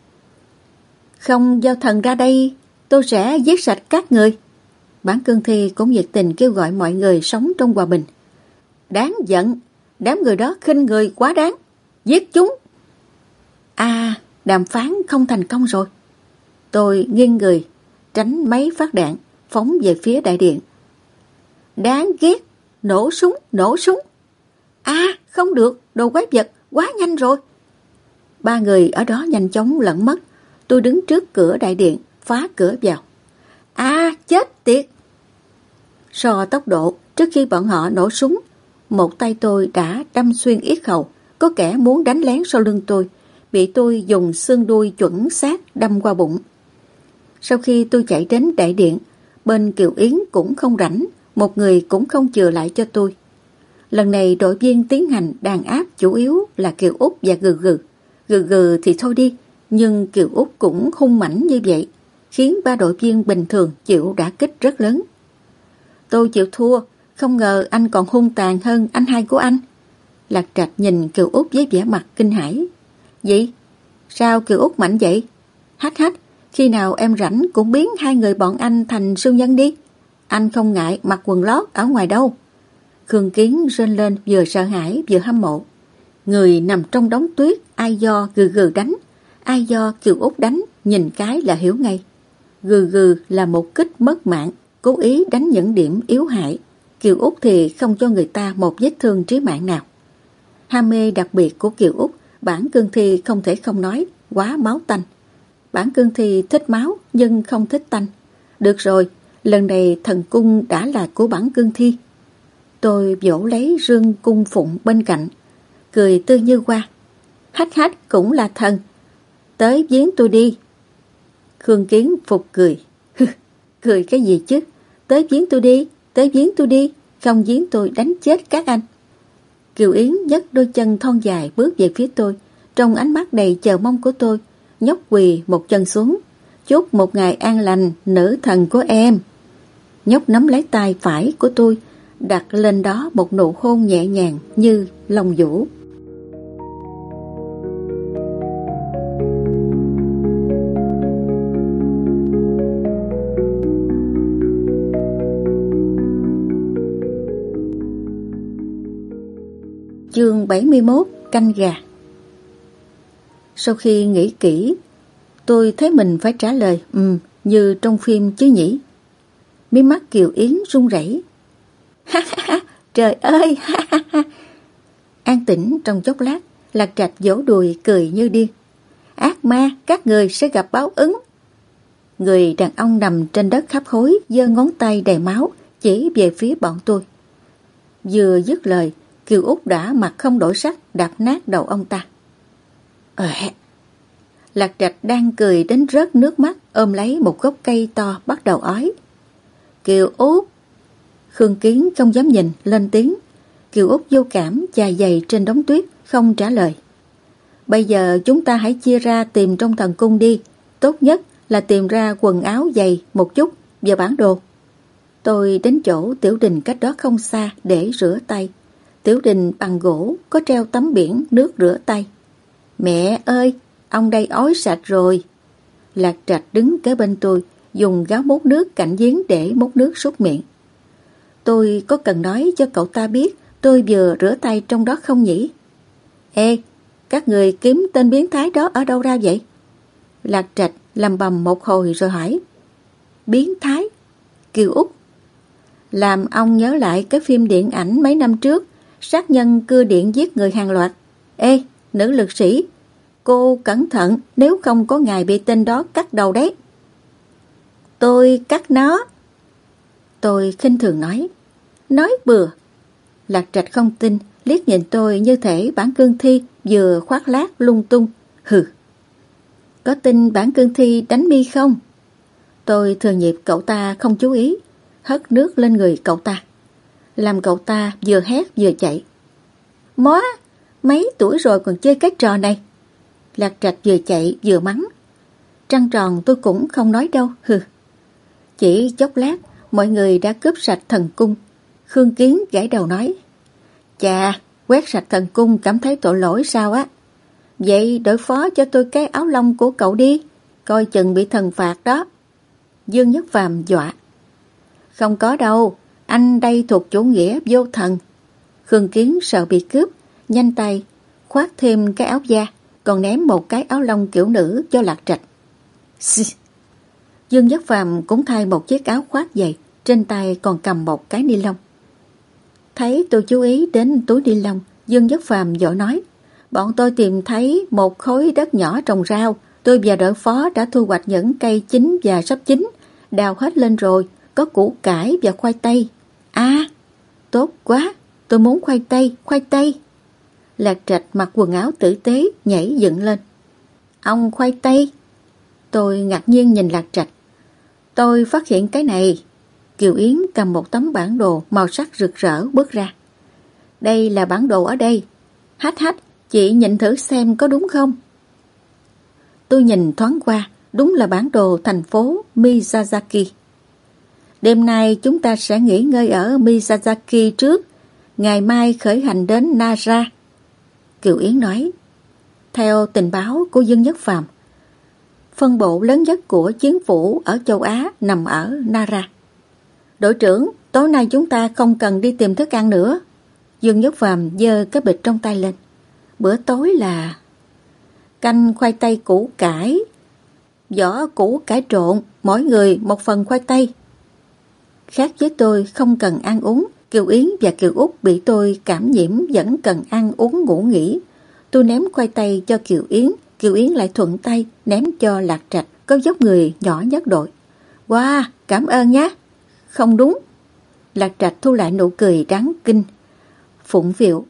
Không giao thần ra đây, tôi sẽ giết sạch các người. Bản Cương Thi cũng nhiệt tình kêu gọi mọi người sống trong hòa bình. Đáng giận, đám người đó khinh người quá đáng, giết chúng. À, đàm phán không thành công rồi. Tôi nghiêng người, tránh mấy phát đạn, phóng về phía đại điện. Đáng ghét, nổ súng, nổ súng. À, không được, đồ quái vật, quá nhanh rồi. Ba người ở đó nhanh chóng lẫn mất. Tôi đứng trước cửa đại điện, phá cửa vào. À, chết tiệt. So tốc độ, trước khi bọn họ nổ súng, một tay tôi đã đâm xuyên yết hầu. Có kẻ muốn đánh lén sau lưng tôi, bị tôi dùng xương đuôi chuẩn xác đâm qua bụng. Sau khi tôi chạy đến đại điện, bên Kiều Yến cũng không rảnh, một người cũng không chừa lại cho tôi. Lần này đội viên tiến hành đàn áp chủ yếu là Kiều Úc và Gừ Gừ. Gừ Gừ thì thôi đi, nhưng Kiều Úc cũng hung mãnh như vậy, khiến ba đội viên bình thường chịu đả kích rất lớn. Tôi chịu thua, không ngờ anh còn hung tàn hơn anh hai của anh. Lạc Trạch nhìn Kiều Úc với vẻ mặt kinh hãi. Gì? Sao Kiều Úc mạnh vậy? Hách hách, khi nào em rảnh cũng biến hai người bọn anh thành siêu nhân đi. Anh không ngại mặc quần lót ở ngoài đâu. Khương Kiến rên lên vừa sợ hãi vừa hâm mộ. Người nằm trong đống tuyết, ai do Gừ Gừ đánh, ai do Kiều Úc đánh, nhìn cái là hiểu ngay. Gừ Gừ là một kích mất mạng, cố ý đánh những điểm yếu hại. Kiều Úc thì không cho người ta một vết thương trí mạng nào. Ham mê đặc biệt của Kiều Úc, Bản Cương Thi không thể không nói, quá máu tanh. Bản Cương Thi thích máu nhưng không thích tanh. Được rồi, lần này thần cung đã là của Bản Cương Thi. Tôi vỗ lấy rương cung phụng bên cạnh, cười tươi như hoa. Hách hách cũng là thần, tới giếng tôi đi. Khương Kiến phục cười. Cười cái gì chứ? Tới giếng tôi đi, tới giếng tôi đi, không giếng tôi đánh chết các anh. Kiều Yến nhấc đôi chân thon dài bước về phía tôi, trong ánh mắt đầy chờ mong của tôi, nhóc quỳ một chân xuống. Chúc một ngày an lành, nữ thần của em. Nhóc nắm lấy tay phải của tôi, đặt lên đó một nụ hôn nhẹ nhàng như lông vũ. Chương bảy mươi mốt, canh gà. Sau khi nghĩ kỹ, tôi thấy mình phải trả lời ừm như trong phim chứ nhỉ. Mí mắt Kiều Yến run rẩy. Ha ha ha, trời ơi, ha ha ha. An tĩnh trong chốc lát, Lạc Trạch vỗ đùi cười như điên. Ác ma, các người sẽ gặp báo ứng. Người đàn ông nằm trên đất khắp hối, giơ ngón tay đầy máu, chỉ về phía bọn tôi. Vừa dứt lời, Kiều Úc đã mặt không đổi sắc đạp nát đầu ông ta. Ờ. Lạc Trạch đang cười đến rớt nước mắt, ôm lấy một gốc cây to bắt đầu ói. Kiều Úc, Khương Kiến không dám nhìn, lên tiếng. Kiều Út vô cảm chà giày trên đống tuyết, không trả lời. Bây giờ chúng ta hãy chia ra tìm trong thần cung đi. Tốt nhất là tìm ra quần áo giày một chút và bản đồ. Tôi đến chỗ tiểu đình cách đó không xa để rửa tay. Tiểu đình bằng gỗ, có treo tấm biển nước rửa tay. Mẹ ơi, ông đây ói sạch rồi. Lạc Trạch đứng kế bên tôi, dùng gáo múc nước cạnh giếng để múc nước súc miệng. Tôi có cần nói cho cậu ta biết tôi vừa rửa tay trong đó không nhỉ? Ê, các người kiếm tên biến thái đó ở đâu ra vậy? Lạc Trạch lầm bầm một hồi rồi hỏi. Biến thái? Kiều Út. Làm ông nhớ lại cái phim điện ảnh mấy năm trước, sát nhân cưa điện giết người hàng loạt. Ê, nữ lực sĩ, cô cẩn thận nếu không có ngài bị tên đó cắt đầu đấy. Tôi cắt nó. Tôi khinh thường nói. Nói bừa. Lạc Trạch không tin, liếc nhìn tôi như thể bản cương thi vừa khoác lác lung tung. Hừ. Có tin bản cương thi đánh mi không? Tôi thừa nhịp cậu ta không chú ý, hất nước lên người cậu ta, làm cậu ta vừa hét vừa chạy. Móa, mấy tuổi rồi còn chơi cái trò này? Lạc Trạch vừa chạy vừa mắng. Trăng tròn tôi cũng không nói đâu, hừ. Chỉ chốc lát, mọi người đã cướp sạch thần cung. Khương Kiến gãi đầu nói. Chà, quét sạch thần cung cảm thấy tội lỗi sao á? Vậy đối phó cho tôi cái áo lông của cậu đi, coi chừng bị thần phạt đó. Dương Nhất Phàm dọa. Không có đâu, anh đây thuộc chủ nghĩa vô thần. Khương Kiến sợ bị cướp, nhanh tay khoác thêm cái áo da, còn ném một cái áo lông kiểu nữ cho Lạc Trạch. Dương Nhất Phàm cũng thay một chiếc áo khoác dày, trên tay còn cầm một cái ni lông. Thấy tôi chú ý đến túi ni lông, Dương Nhất Phàm vội nói. Bọn tôi tìm thấy một khối đất nhỏ trồng rau. Tôi và đội phó đã thu hoạch những cây chín và sắp chín, đào hết lên rồi, có củ cải và khoai tây. À, tốt quá, tôi muốn khoai tây, khoai tây. Lạc Trạch mặc quần áo tử tế, nhảy dựng lên. Ông khoai tây? Tôi ngạc nhiên nhìn Lạc Trạch. Tôi phát hiện cái này. Kiều Yến cầm một tấm bản đồ màu sắc rực rỡ bước ra. Đây là bản đồ ở đây. Hách hách, chị nhìn thử xem có đúng không? Tôi nhìn thoáng qua, đúng là bản đồ thành phố Miyazaki. Đêm nay chúng ta sẽ nghỉ ngơi ở Miyazaki trước, ngày mai khởi hành đến Nara. Kiều Yến nói. Theo tình báo của Dương Nhất Phàm, phân bộ lớn nhất của chiến phủ ở châu Á nằm ở Nara. Đội trưởng, tối nay chúng ta không cần đi tìm thức ăn nữa. Dương Nhất Phàm giơ cái bịch trong tay lên. Bữa tối là canh khoai tây củ cải, vỏ củ cải trộn, mỗi người một phần khoai tây. Khác với tôi không cần ăn uống, Kiều Yến và Kiều Út bị tôi cảm nhiễm vẫn cần ăn uống ngủ nghỉ. Tôi ném khoai tây cho Kiều Yến, Kiều Yến lại thuận tay ném cho Lạc Trạch, có dốc người nhỏ nhất đội. Wow, cảm ơn nhé. Không đúng. Lạc Trạch thu lại nụ cười đáng kinh. Phụng phịu.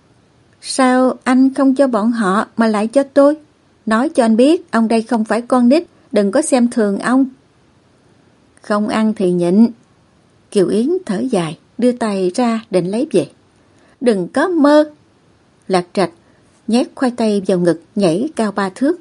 Sao anh không cho bọn họ mà lại cho tôi? Nói cho anh biết ông đây không phải con nít, đừng có xem thường ông. Không ăn thì nhịn. Kiều Yến thở dài, đưa tay ra định lấy về. Đừng có mơ. Lạc Trạch nhét khoai tây vào ngực, nhảy cao ba thước.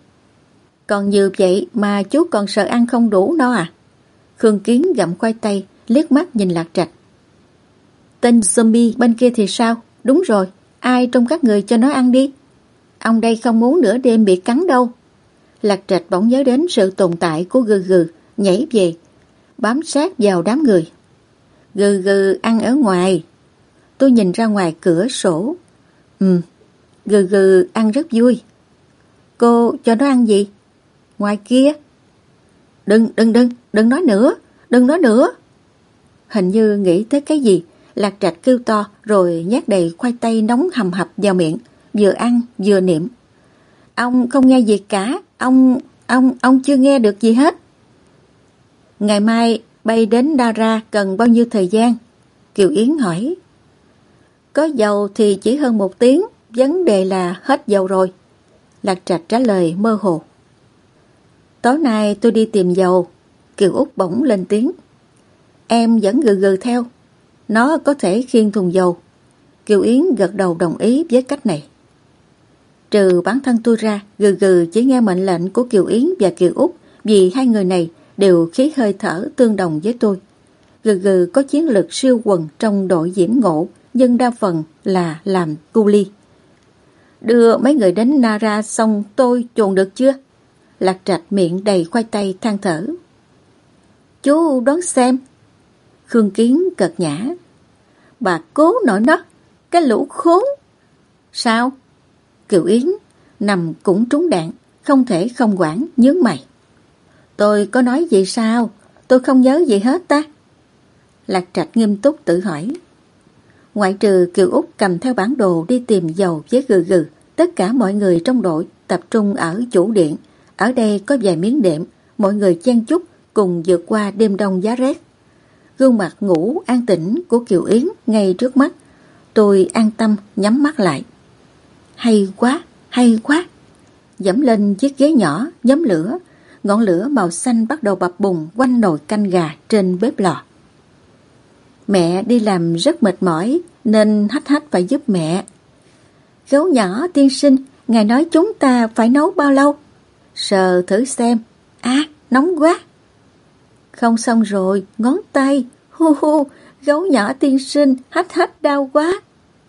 Còn như vậy mà chú còn sợ ăn không đủ no à? Khương Kiến gặm khoai tây, liếc mắt nhìn Lạc Trạch. Tên zombie bên kia thì sao? Đúng rồi, ai trong các người cho nó ăn đi. Ông đây không muốn nửa đêm bị cắn đâu. Lạc Trạch bỗng nhớ đến sự tồn tại của Gừ Gừ, nhảy về, bám sát vào đám người. Gừ Gừ ăn ở ngoài. Tôi nhìn ra ngoài cửa sổ. Ừ, Gừ Gừ ăn rất vui. Cô cho nó ăn gì? Ngoài kia. Đừng, đừng, đừng, đừng nói nữa, đừng nói nữa. Hình như nghĩ tới cái gì, Lạc Trạch kêu to rồi nhét đầy khoai tây nóng hầm hập vào miệng, vừa ăn vừa niệm. Ông không nghe gì cả, ông, ông, ông chưa nghe được gì hết. Ngày mai bay đến Nara cần bao nhiêu thời gian? Kiều Yến hỏi. Có dầu thì chỉ hơn một tiếng, vấn đề là hết dầu rồi. Lạc Trạch trả lời mơ hồ. Tối nay tôi đi tìm dầu. Kiều Út bỗng lên tiếng. Em dẫn Gừ Gừ theo. nó có thể khiêng thùng dầu. Kiều Yến gật đầu đồng ý với cách này. Trừ bản thân tôi ra, Gừ Gừ chỉ nghe mệnh lệnh của Kiều Yến và Kiều Út vì hai người này đều khí hơi thở tương đồng với tôi. Gừ Gừ có chiến lược siêu quần trong đội Diễm Ngộ, nhưng đa phần là làm cu ly. Đưa mấy người đến Nara xong tôi chuồn được chưa? Lạc Trạch miệng đầy khoai tây than thở. Chú đoán xem. Khương Kiến cợt nhã. Bà cố nội nó, cái lũ khốn. Sao? Kiều Yến nằm cũng trúng đạn, không thể không quản, nhướng mày. Tôi có nói gì sao? Tôi không nhớ gì hết ta. Lạc Trạch nghiêm túc tự hỏi. Ngoại trừ Kiều Út cầm theo bản đồ đi tìm dầu với Gừ Gừ, tất cả mọi người trong đội tập trung ở chủ điện. Ở đây có vài miếng đệm, mọi người chen chúc cùng vượt qua đêm đông giá rét. Gương mặt ngủ an tĩnh của Kiều Yến ngay trước mắt. Tôi an tâm nhắm mắt lại. Hay quá, hay quá. Dẫm lên chiếc ghế nhỏ, nhóm lửa. Ngọn lửa màu xanh bắt đầu bập bùng quanh nồi canh gà trên bếp lò. Mẹ đi làm rất mệt mỏi nên Hách Hách phải giúp mẹ. Gấu nhỏ tiên sinh, ngài nói chúng ta phải nấu bao lâu? Sờ thử xem. À, nóng quá. Không xong rồi, ngón tay. Hu hu, gấu nhỏ tiên sinh, Hách Hách đau quá.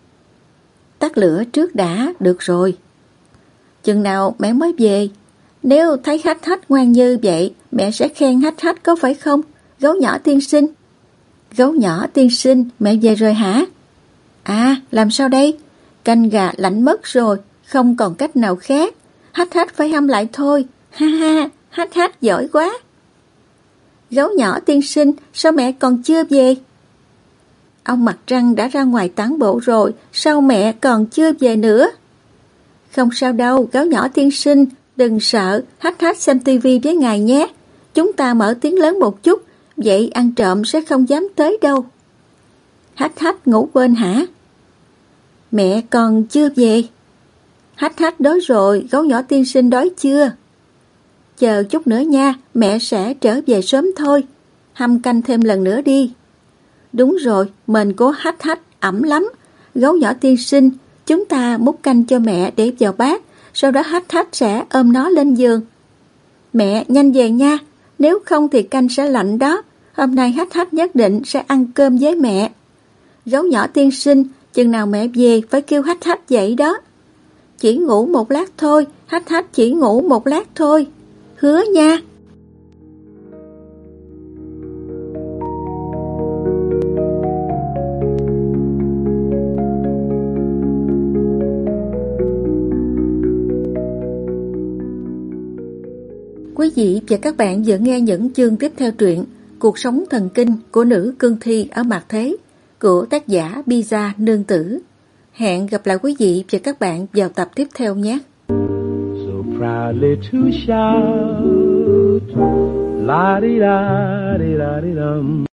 Tắt lửa trước đã, được rồi. Chừng nào mẹ mới về? Nếu thấy Hách Hách ngoan như vậy, mẹ sẽ khen Hách Hách có phải không? Gấu nhỏ tiên sinh. Gấu nhỏ tiên sinh, mẹ về rồi hả? À, làm sao đây? Canh gà lạnh mất rồi, không còn cách nào khác. Hách Hách phải hâm lại thôi. Ha ha, Hách Hách giỏi quá. Gấu nhỏ tiên sinh, sao mẹ còn chưa về? Ông Mặt Trăng đã ra ngoài tản bộ rồi, sao mẹ còn chưa về nữa? Không sao đâu, gấu nhỏ tiên sinh, đừng sợ, Hách Hách xem tivi với ngài nhé. Chúng ta mở tiếng lớn một chút, vậy ăn trộm sẽ không dám tới đâu. Hách Hách ngủ quên hả? Mẹ còn chưa về. Hách Hách đói rồi, gấu nhỏ tiên sinh đói chưa? Chờ chút nữa nha, mẹ sẽ trở về sớm thôi. Hâm canh thêm lần nữa đi. Đúng rồi, mền của Hách Hách ẩm lắm. Gấu nhỏ tiên sinh, chúng ta múc canh cho mẹ để vào bát, sau đó Hách Hách sẽ ôm nó lên giường. Mẹ nhanh về nha, nếu không thì canh sẽ lạnh đó. Hôm nay Hách Hách nhất định sẽ ăn cơm với mẹ. Gấu nhỏ tiên sinh, chừng nào mẹ về phải kêu Hách Hách dậy đó. Chỉ ngủ một lát thôi, Hách Hách chỉ ngủ một lát thôi. Hứa nha. Quý vị và các bạn vừa nghe những chương tiếp theo truyện Cuộc sống thần kinh của nữ cương thi ở mặt thế của tác giả Pizza Nương Tử. Hẹn gặp lại quý vị và các bạn vào tập tiếp theo nhé. So proudly to shout, la di da di da di dum.